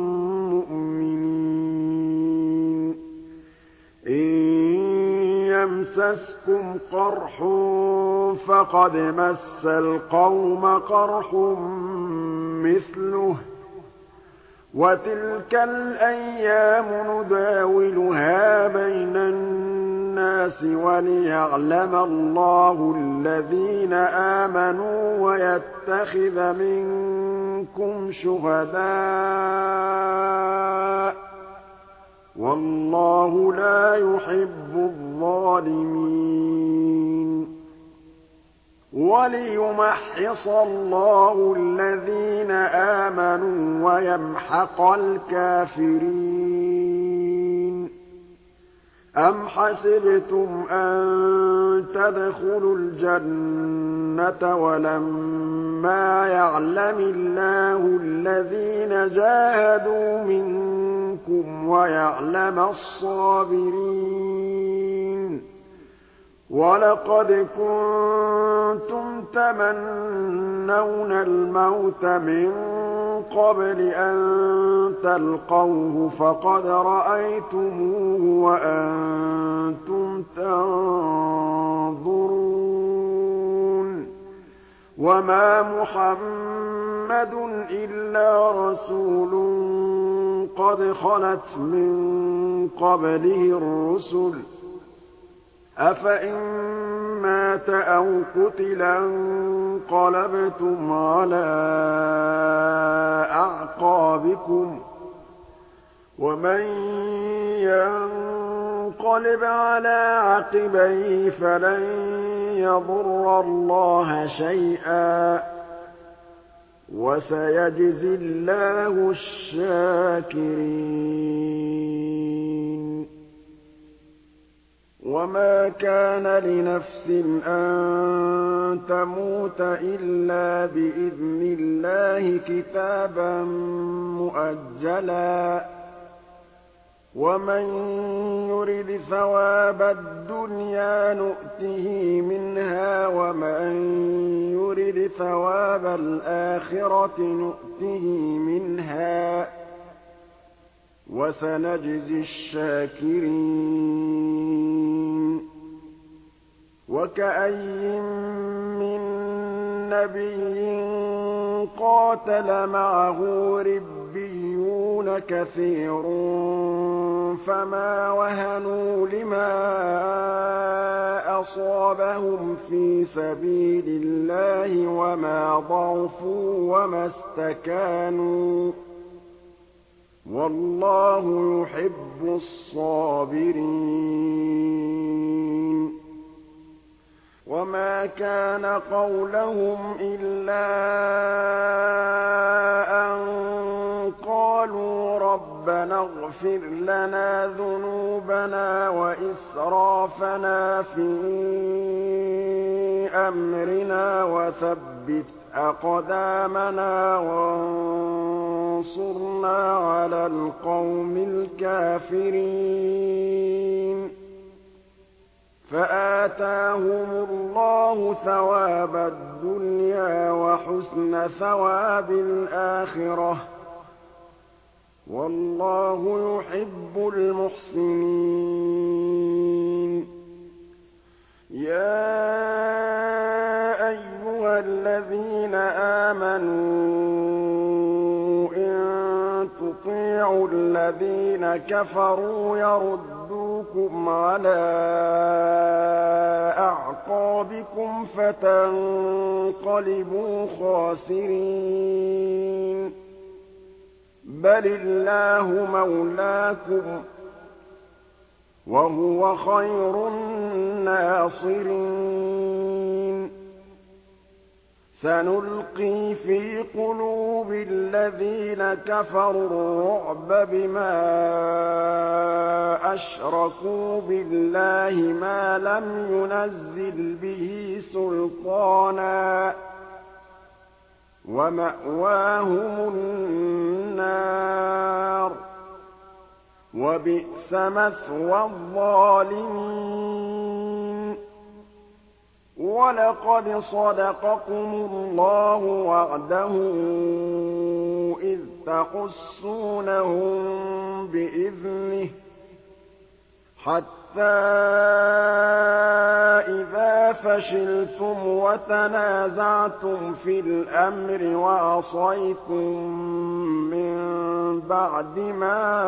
مُّؤْمِنِينَ إِن يَمْسَسْكُمْ قَرْحٌ فَقَدْ مَسَّ الْقَوْمَ قَرْحٌ مِّثْلُهُ ۚ وَتِلْكَ الْأَيَّامُ نُدَاوِلُهَا بَيْنَ النَّاسِ وَلِيَعْلَمَ اللَّهُ الَّذِينَ آمَنُوا وَيَتَّخِذَ مِنكُمْ شُهَدَاءَ ۗ وَاللَّهُ لَا يُحِبُّ الظَّالِمِينَ وَلِيُمَحِّصَ اللَّهُ الَّذِينَ آمَنُوا وَيَمْحَقَ الْكَافِرِينَ أَمْ حَسِبْتُمْ أَن تَدْخُلُوا الْجَنَّةَ وَلَمَّا يَعْلَمِ اللَّهُ الَّذِينَ جَاهَدُوا مِنكُمْ وَيَعْلَمَ الصَّابِرِينَ وَلَقَدْ كُنتُمْ تَمَنَّوْنَ الْمَوْتَ مِن قَبْلِ أَن تَلْقَوْهُ فَقَدْ رَأَيْتُمُوهُ وَأَنتُمْ تَنظُرُونَ وَمَا مُحَمَّدٌ إِلَّا رَسُولٌ قَدْ خَلَتْ مِن قَبْلِهِ الرُّسُلُ ۚ أَفَإِن مَّاتَ أَوْ قُتِلَ انقَلَبْتُمْ عَلَىٰ أَعْقَابِكُمْ ۚ وَمَن يَنقَلِبْ عَلَىٰ عَقِبَيْهِ فَلَن يَضُرَّ اللَّهَ شَيْئًا ۗ وَسَيَجْزِي اللَّهُ الشَّاكِرِينَ وَمَا كَانَ لِنَفْسٍ أَن تَمُوتَ إِلَّا بِإِذْنِ اللَّهِ كِتَابًا مُّؤَجَّلًا ۗ وَمَن يُرِدْ ثَوَابَ الدُّنْيَا نُؤْتِهِ مِنْهَا وَمَن يُرِدْ ثَوَابَ الْآخِرَةِ نُؤْتِهِ مِنْهَا ۚ وسنجزي الشاكرين وكأين من نبي قاتل معه ربيون كثير فما وهنوا لما أصابهم في سبيل الله وما ضعفوا وما استكانوا والله يحب الصابرين وما كان قولهم إلا أن قالوا ربنا اغفر لنا ذنوبنا وإسرافنا في أمرنا وثبت أقدامنا وانصرنا على القوم الكافرين فآتاهم الله ثواب الدنيا وحسن ثواب الآخرة والله يحب المحسنين يا أيها الذين آمنوا إن تطيعوا الذين كفروا يردوكم على أعقابكم فتنقلبوا خاسرين بل الله مولاكم وهو خير الناصرين سنلقي في قلوب الذين كفروا الرعب بما أشركوا بالله ما لم ينزل به سلطانا ومأواهم النار وبئس مثوى الظالمين ولقد صدقكم الله وعده إذ تحسونهم بإذنه حتى إذا فشلتم وتنازعتم في الأمر وعصيتم من بعد ما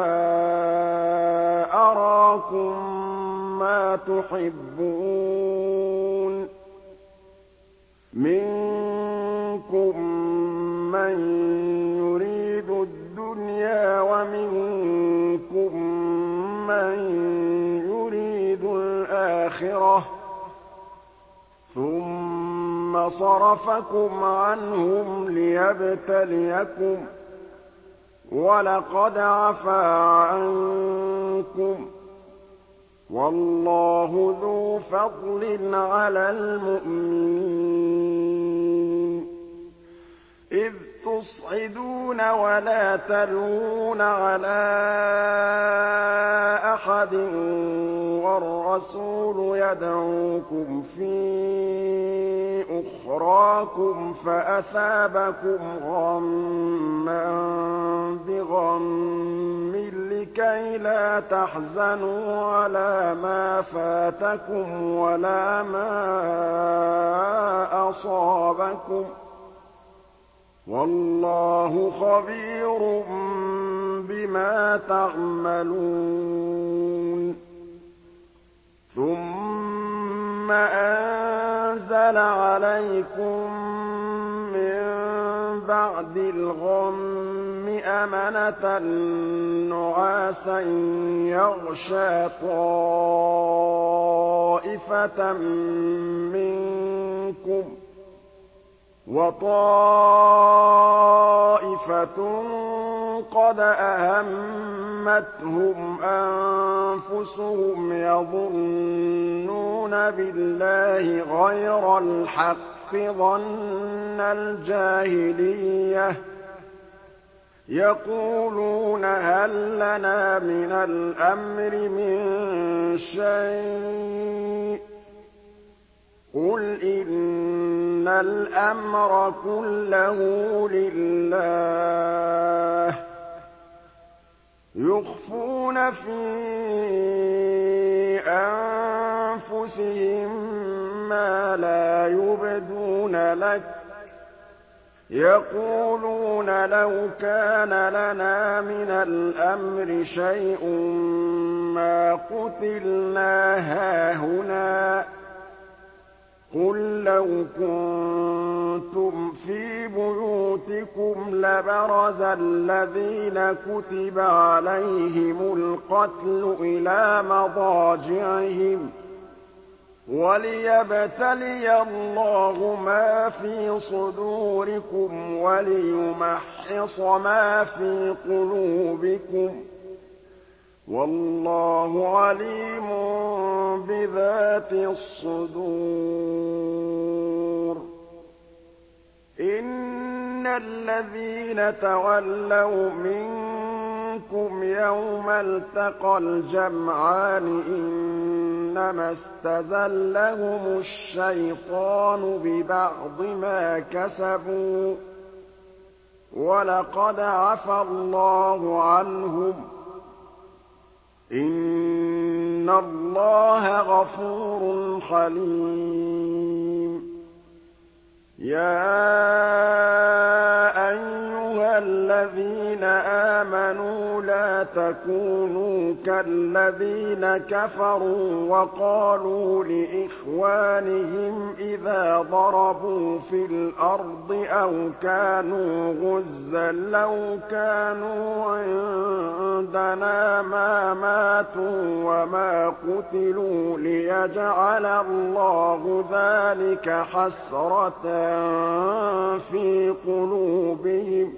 أراكم ما تحبون منكم من يريد الدنيا ومنكم من يريد الآخرة ثم صرفكم عنهم ليبتليكم ولقد عفا عنكم والله ذو فضل على المؤمنين إذ تصعدون ولا تلوون على أحد والرسول يدعوكم في أخراكم فأثابكم غما بغم لكي لا تحزنوا على ما فاتكم ولا ما أصابكم والله خبير بما تعملون ثم أنزل عليكم من بعد الغم أمنة نعاسا يغشى طائفة منكم وطائفة قد أهمتهم أنفسهم يظنون بالله غير الحق ظن الجاهلية يقولون هل لنا من الأمر من شيء قل إن الأمر كله لله يخفون في أنفسهم ما لا يبدون لك يقولون لو كان لنا من الأمر شيء ما قتلنا هاهنا قل لو كنتم في بيوتكم لبرز الذين كتب عليهم القتل إلى مضاجعهم وليبتلي الله ما في صدوركم وليمحص ما في قلوبكم والله عليم بذات الصدور إن الذين تولوا منكم يوم التقى الجمعان إنما استزلهم الشيطان ببعض ما كسبوا ولقد عفى الله عنهم إن الله غفور حليم يا أيها الذين آمنوا لا تكونوا كالذين كفروا وقالوا لإخوانهم إذا ضربوا في الأرض أو كانوا غزا لو كانوا عندنا ما ماتوا وما قتلوا ليجعل الله ذلك حسرة في قلوبهم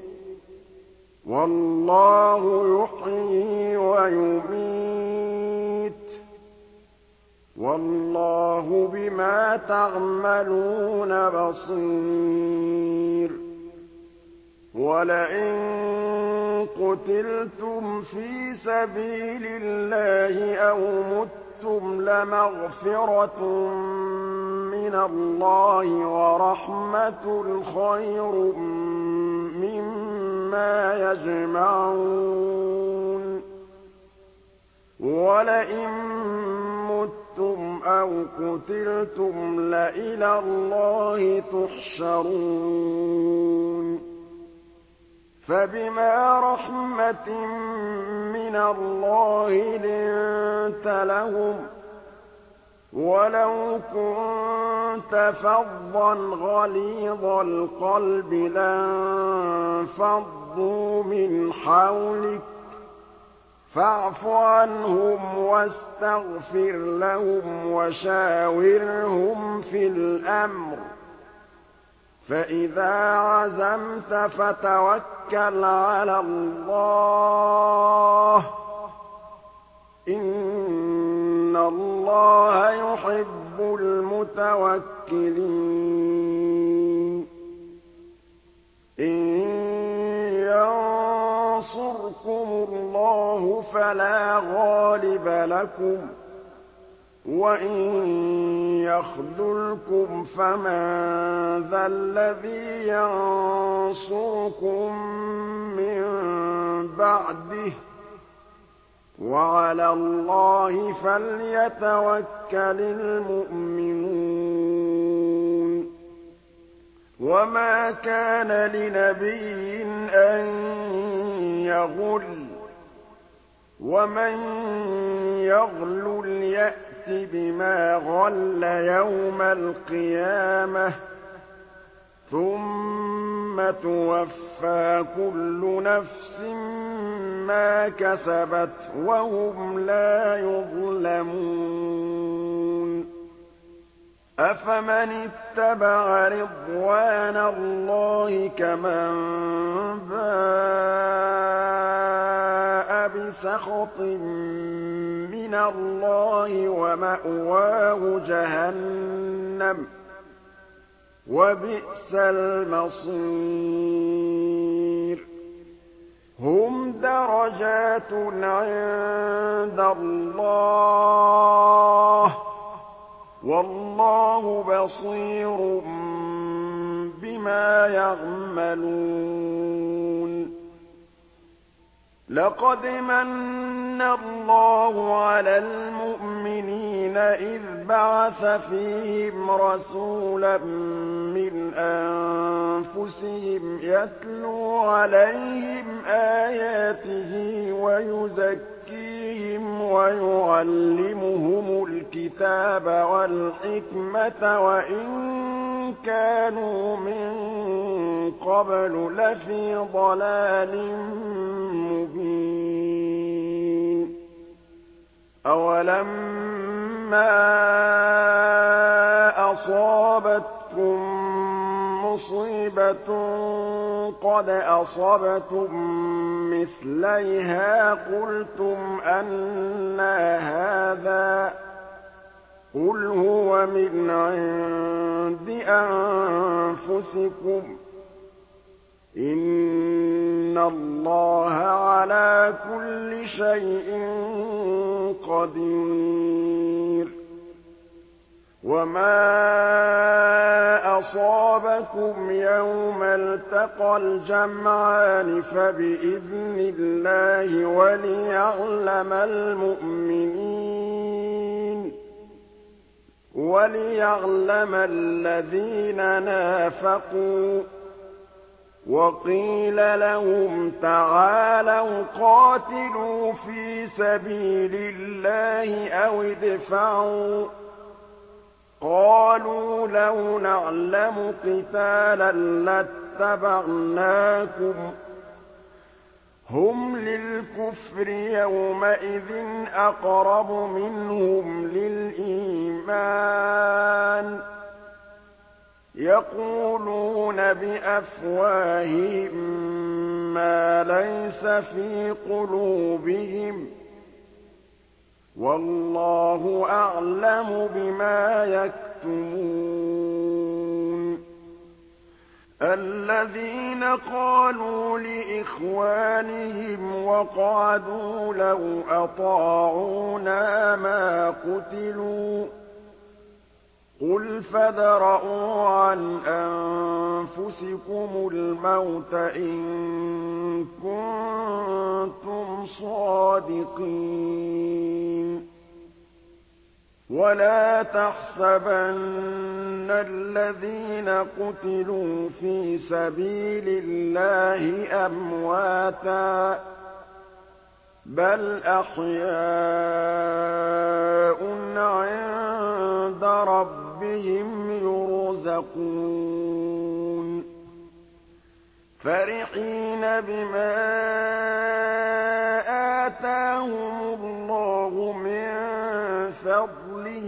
والله يحيي ويميت والله بما تعملون بصير ولئن قتلتم في سبيل الله أو متم لمغفرة من الله ورحمة خير مما يجمعون ولئن متم أو قتلتم لإلى الله تحشرون فبما رحمة من الله لنت لهم ولو كنت فظا غليظ القلب لانفضوا من حولك فاعف عنهم واستغفر لهم وشاورهم في الأمر فإذا عزمت فتوكل على الله إن الله يحب المتوكلين إن ينصركم الله فلا غالب لكم وإن يخذلكم فمن ذا الذي ينصركم من بعده وعلى الله فليتوكل المؤمنون وما كان لنبي أن يغل ومن يغل يأت بما غل يوم القيامة ثم توفى كل نفس ما كسبت وهم لا يظلمون أفمن اتبع رضوان الله كمن باء بسخط من الله ومأواه جهنم وبئس المصير هم درجات عند الله والله بصير بما يعملون لقد من الله على المؤمنين إذ بعث فيهم رسولا من أنفسهم يتلو عليهم آياته ويزكيهم ويعلمهم الكتاب والحكمة وإن كانوا من قبل لفي ضلال مبين أولما أصابتكم مصيبة قد أصبتم مثليها قلتم أنى هذا قل هو من عند أنفسكم إن الله على كل شيء قدير وما أصابكم يوم التقى الجمعان فبإذن الله وليعلم المؤمنين وليعلم الذين نافقوا وقيل لهم تعالوا قاتلوا في سبيل الله أو ادفعوا قالوا لو نعلم قتالا لاتبعناكم هم للكفر يومئذ أقرب منهم للإيمان يقولون بأفواههم ما ليس في قلوبهم والله أعلم بما يكتمون الذين قالوا لإخوانهم وقعدوا لو أطاعونا ما قتلوا قل فادرءوا عن أنفسكم الموت إن كنتم صادقين ولا تحسبن الذين قتلوا في سبيل الله أمواتا بل أحياء عند ربهم يرزقون فرحين بما آتاهم الله من فضله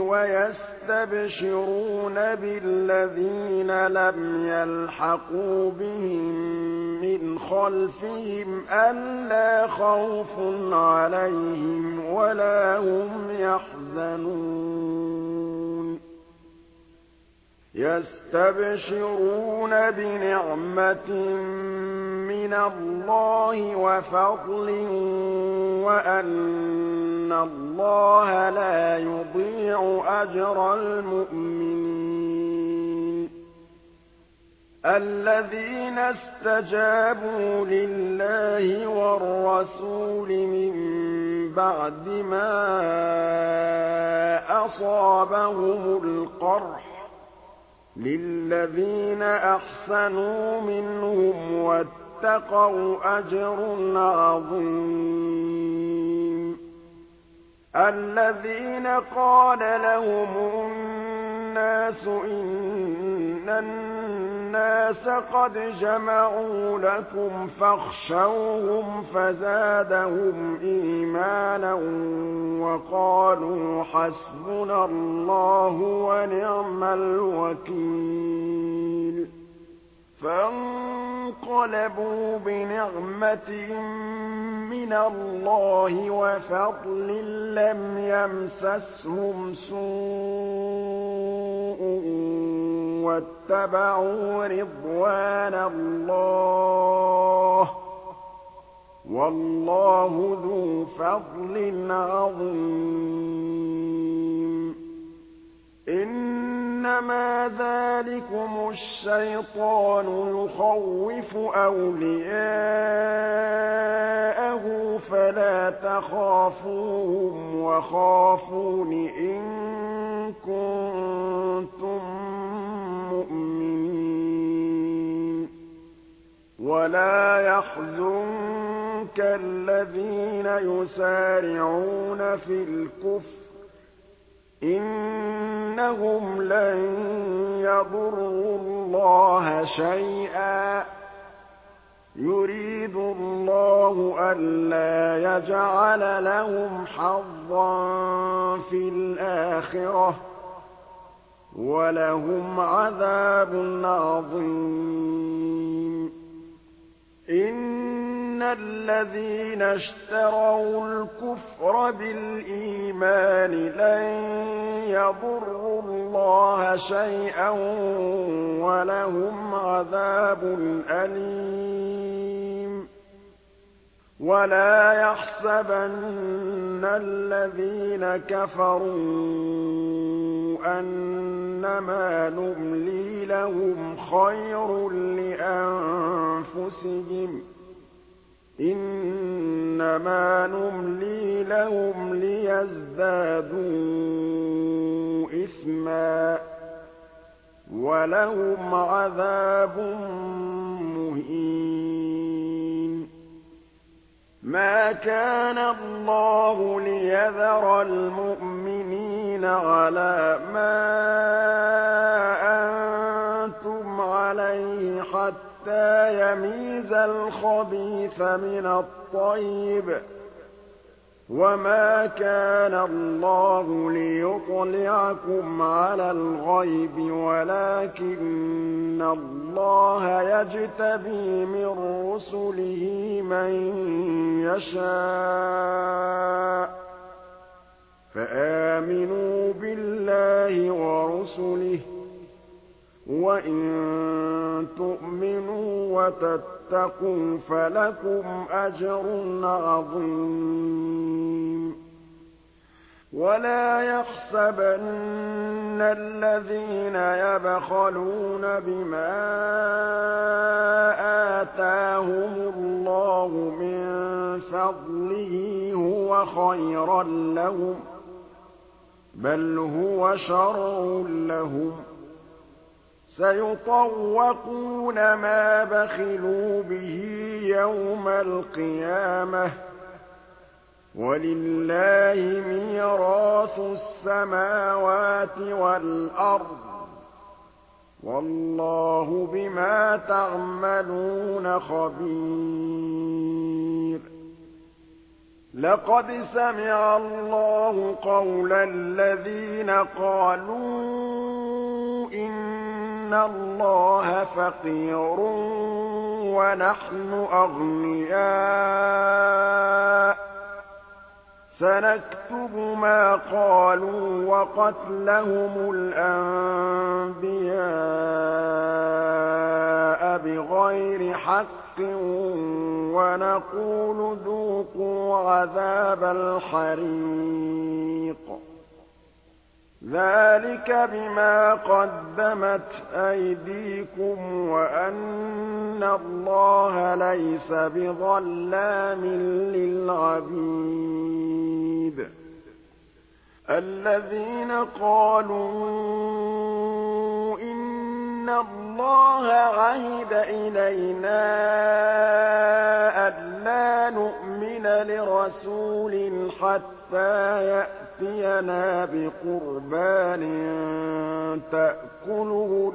ويستبشرون بالذين لم يلحقوا بهم من خلفهم ألا خوف عليهم ولا هم يحزنون يستبشرون بنعمة من الله وفضل وأن الله لا يضيع أجر المؤمنين الذين استجابوا لله والرسول من بعد ما أصابهم القرح للذين أحسنوا منهم واتقوا أجر عظيم الذين قال لهم الناس إن الناس قد جمعوا لكم فاخشوهم فزادهم إيمانا وقالوا حسبنا الله ونعم الوكيل فانقلبوا بنعمة من الله وفضل لم يمسسهم سوء واتبعوا رضوان الله والله ذو فضل عظيم إنما إنما ذلكم الشيطان يخوف أولياءه فلا تخافوهم وخافون إن كنتم مؤمنين ولا يحزنك الذين يسارعون في الكفر إنهم لن يضروا الله شيئا يريد الله ألا يجعل لهم حظا في الآخرة ولهم عذاب عظيم إن الذين اشتروا الكفر بالإيمان لن يضروا الله شيئا ولهم عذاب أليم ولا يحسبن الذين كفروا أنما نملي لهم خير لأنفسهم إنما نملي لهم ليزدادوا إثما ولهم عذاب مهين ما كان الله ليذر المؤمنين على ما أنتم عليه حتى يميز الخبيث من الطيب وما كان الله ليطلعكم على الغيب ولكن الله يجتبي من رسله من يشاء فآمنوا بالله ورسله وإن تؤمنوا وتتقوا فلكم أجر عظيم ولا يحسبن الذين يبخلون بما آتاهم الله من فضله هو خيرا لهم بل هو شر لهم سيطوقون ما بخلوا به يوم القيامة ولله ميراث السماوات والأرض والله بما تعملون خبير لقد سمع الله قول الذين قالوا إن الله فقير ونحن أغنياء سنكتب ما قالوا وقتلهم الأنبياء بغير حق ونقول ذوقوا عذاب الحريق ذلك بما قدمت أيديكم وأن الله ليس بظلام للعبيد الذين قالوا إن الله عهد إلينا ألا نؤمن لرسول حتى يأتينا بقربان تأكله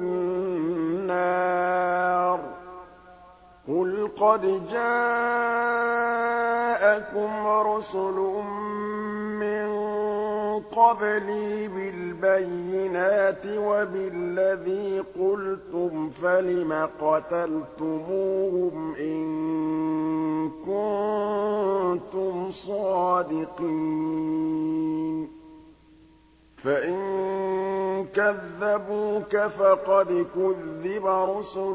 النار قل قد جاءكم رسل من قبلي بالبينات وبالذي قلتم فلم قتلتموهم إن كنتم صادقين فإن كذبوك فقد كذب رسل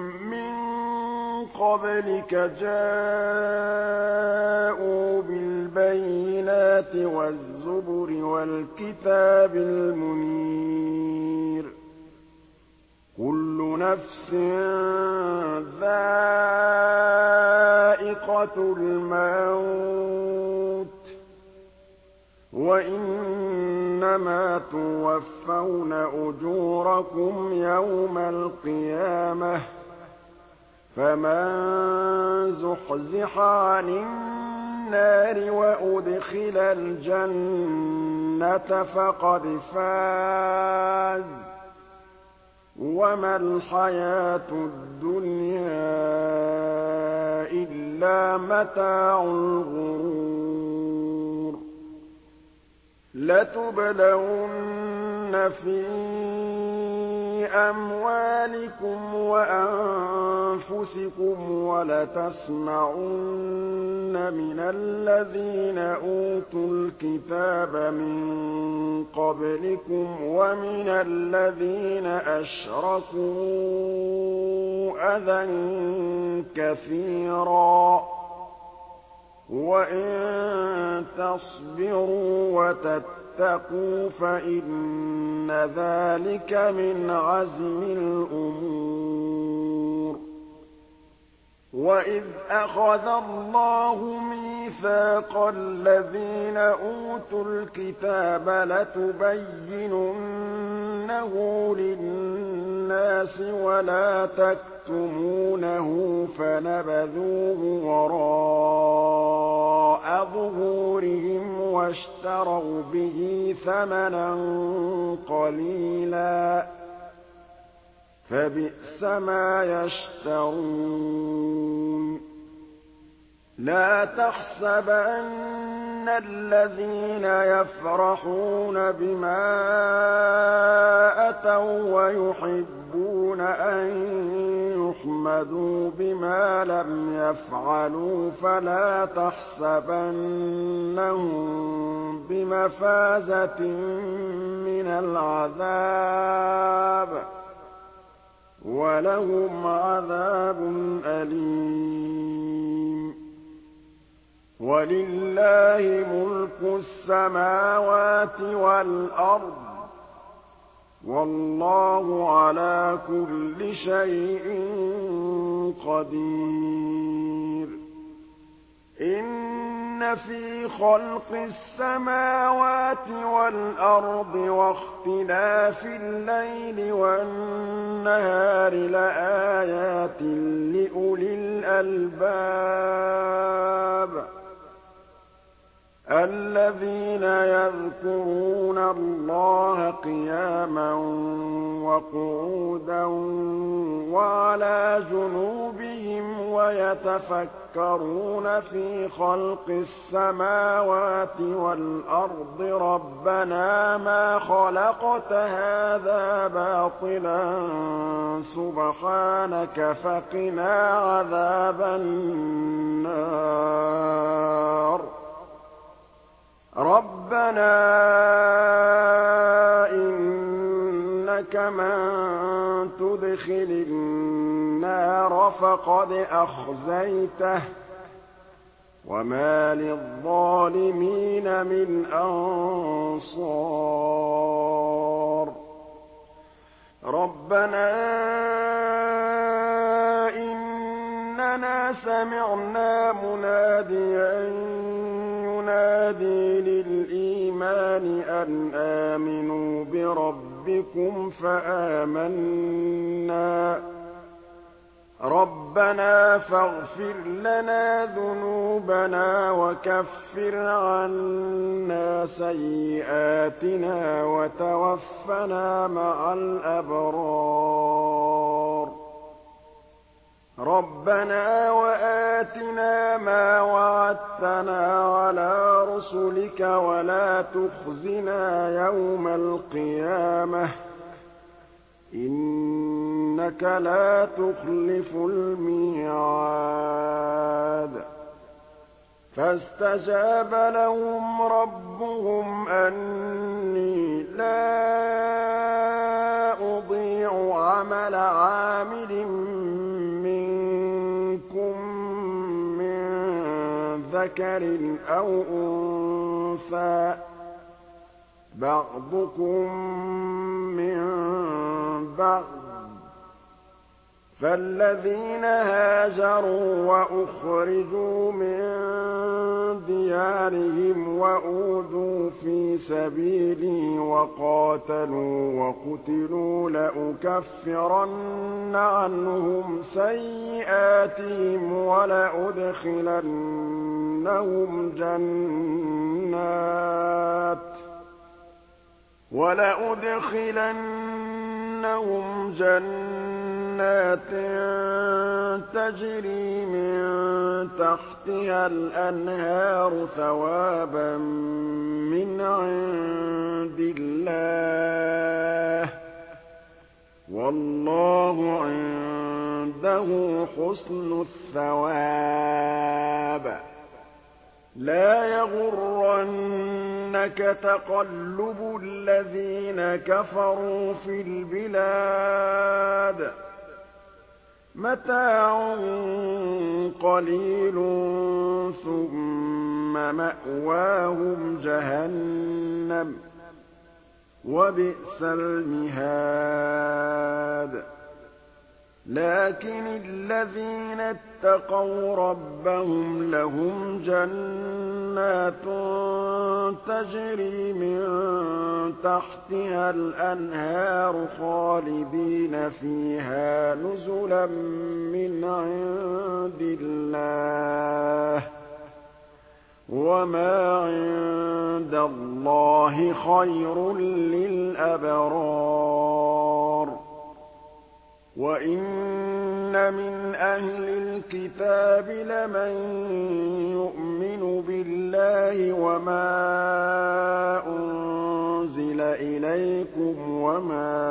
من قبلك جاءوا بالبينات بِالْبَيِّنَاتِ وَالزُّبُرِ وَالْكِتَابِ الْمُنِيرِ كُلُّ نَفْسٍ ذَائِقَةُ الْمَوْتِ وَإِنَّمَا تُوَفَّوْنَ أُجُورَكُمْ يَوْمَ الْقِيَامَةِ ۖ فَمَن زُحْزِحَ عَنِ النَّارِ وَأُدْخِلَ الْجَنَّةَ فَقَدْ فَازَ ۗ وَمَا الْحَيَاةُ الدُّنْيَا إِلَّا مَتَاعُ الْغُرُورِ لَتُبْلَوُنَّ فِي أَمْوَالِكُمْ وَأَنفُسِكُمْ وَلَتَسْمَعُنَّ مِنَ الَّذِينَ أُوتُوا الْكِتَابَ مِن قَبْلِكُمْ وَمِنَ الَّذِينَ أَشْرَكُوا أَذًى كَثِيرًا وَإِن تَصْبِرُوا وَتَتَّقُوا فَإِنَّ ذَٰلِكَ مِنْ عَزْمِ الْأُمُورِ وَإِذْ أَخَذَ اللَّهُ مِيثَاقَ الَّذِينَ أُوتُوا الْكِتَابَ لَتُبَيِّنُنَّهُ لِلنَّاسِ وَلَا تَكْتُمُونَهُ فَنَبَذُوهُ وَرَاءَ ظُهُورِهِمْ وَاشْتَرَوْا بِهِ ثَمَنًا قَلِيلًا ۖ فَبِئْسَ مَا يَشْتَرُونَ لَا تَحْسَبَنَّ الَّذِينَ يَفْرَحُونَ بِمَا أَتَوا وَّيُحِبُّونَ أَن يُحْمَدُوا بِمَا لَمْ يَفْعَلُوا فَلَا تَحْسَبَنَّهُم بِمَفَازَةٍ مِّنَ الْعَذَابِ ۖ وَلَهُمْ عَذَابٌ أَلِيمٌ وَلِلَّهِ مُلْكُ السَّمَاوَاتِ وَالْأَرْضِ ۚ وَاللَّهُ عَلَىٰ كُلِّ شَيْءٍ قَدِيرٌ إِنَّ فِي خَلْقِ السَّمَاوَاتِ وَالْأَرْضِ وَاخْتِلَافِ اللَّيْلِ وَالنَّهَارِ لَآيَاتٍ لِّأُولِي الْأَلْبَابِ الَّذِينَ يَذْكُرُونَ اللَّهَ قِيَامًا وَقُعُودًا وَعَلَىٰ جُنُوبِهِمْ وَيَتَفَكَّرُونَ فِي خَلْقِ السَّمَاوَاتِ وَالْأَرْضِ رَبَّنَا مَا خَلَقْتَ هَٰذَا بَاطِلًا سُبْحَانَكَ فَقِنَا عَذَابَ النَّارِ رَبَّنَا إِنَّكَ مَن تُدْخِلِ النَّارَ فَقَدْ أَخْزَيْتَهُ ۖ وَمَا لِلظَّالِمِينَ مِنْ أَنصَارٍ رَبَّنَا إِنَّنَا سَمِعْنَا مُنَادِيًا يُنَادِي لِلْإِيمَانِ أَنْ آمِنُوا بِرَبِّكُمْ فَآمَنَّا ۚ رَبَّنَا فَاغْفِرْ لَنَا ذُنُوبَنَا وَكَفِّرْ عَنَّا سَيِّئَاتِنَا وَتَوَفَّنَا مَعَ الْأَبْرَارِ رَبَّنَا وَآتِنَا مَا وَعَدتَّنَا عَلَىٰ رُسُلِكَ وَلَا تُخْزِنَا يَوْمَ الْقِيَامَةِ ۗ إِنَّكَ لَا تُخْلِفُ الْمِيعَادَ فَاسْتَجَابَ لَهُمْ رَبُّهُمْ أَنِّي لَا أُضِيعُ عَمَلَ عَامِلٍ مِّنكُم مِّن ذَكَرٍ ذَكَرٍ أَوْ أُنثَىٰ ۖ بَعْضُكُم مِّن بَعْضٍ ۖ فَالَّذِينَ هَاجَرُوا وَأُخْرِجُوا مِن دِيَارِهِمْ وَأُوذُوا فِي سَبِيلِي وَقَاتَلُوا وَقُتِلُوا لَأُكَفِّرَنَّ عَنْهُمْ سَيِّئَاتِهِمْ وَلَأُدْخِلَنَّهُمْ جَنَّاتٍ وَلَأُدْخِلَنَّهُمْ جَنَّاتٍ تَجْرِي مِن تَحْتِهَا الْأَنْهَارُ ثَوَابًا مِّنْ عِندِ اللَّهِ ۗ وَاللَّهُ عِندَهُ حُسْنُ الثَّوَابِ. لَا يَغُرَّنَّكَ تَقَلُّبُ الَّذِينَ كَفَرُوا فِي الْبِلَادِ. مَتَاعٌ قَلِيلٌ ثُمَّ مَأْوَاهُمْ جَهَنَّمُ ۖ وَبِئْسَ الْمِهَادُ. لَٰكِنِ الَّذِينَ اتَّقَوْا رَبَّهُمْ لَهُمْ جَنَّاتٌ تَجْرِي مِن تَحْتِهَا الْأَنْهَارُ خَالِدِينَ فِيهَا نُزُلًا مِّنْ عِندِ اللَّهِ ۗ وَمَا عِندَ اللَّهِ خَيْرٌ لِّلْأَبْرَارِ. وَإِنَّ مِنْ أَهْلِ الْكِتَابِ لَمَن يُؤْمِنُ بِاللَّهِ وَمَا أُنزِلَ إِلَيْكُمْ وَمَا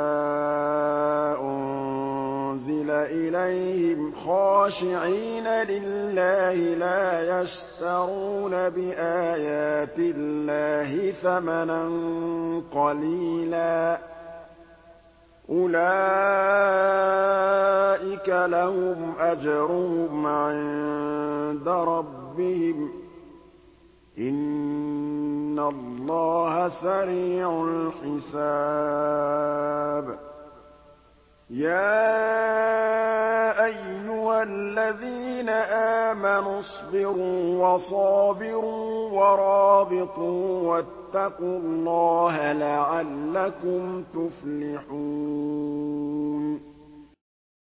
أُنزِلَ إِلَيْهِمْ خَاشِعِينَ لِلَّهِ لَا يَشْتَرُونَ بِآيَاتِ اللَّهِ ثَمَنًا قَلِيلًا ۗ أُولَٰئِكَ لَهُمْ أَجْرُهُمْ عِندَ رَبِّهِمْ ۗ إِنَّ اللَّهَ سَرِيعُ الْحِسَابِ. يَا أَيُّهَا الَّذِينَ آمَنُوا اصْبِرُوا وَصَابِرُوا وَرَابِطُوا وَاتَّقُوا اللَّهَ لَعَلَّكُمْ تُفْلِحُونَ.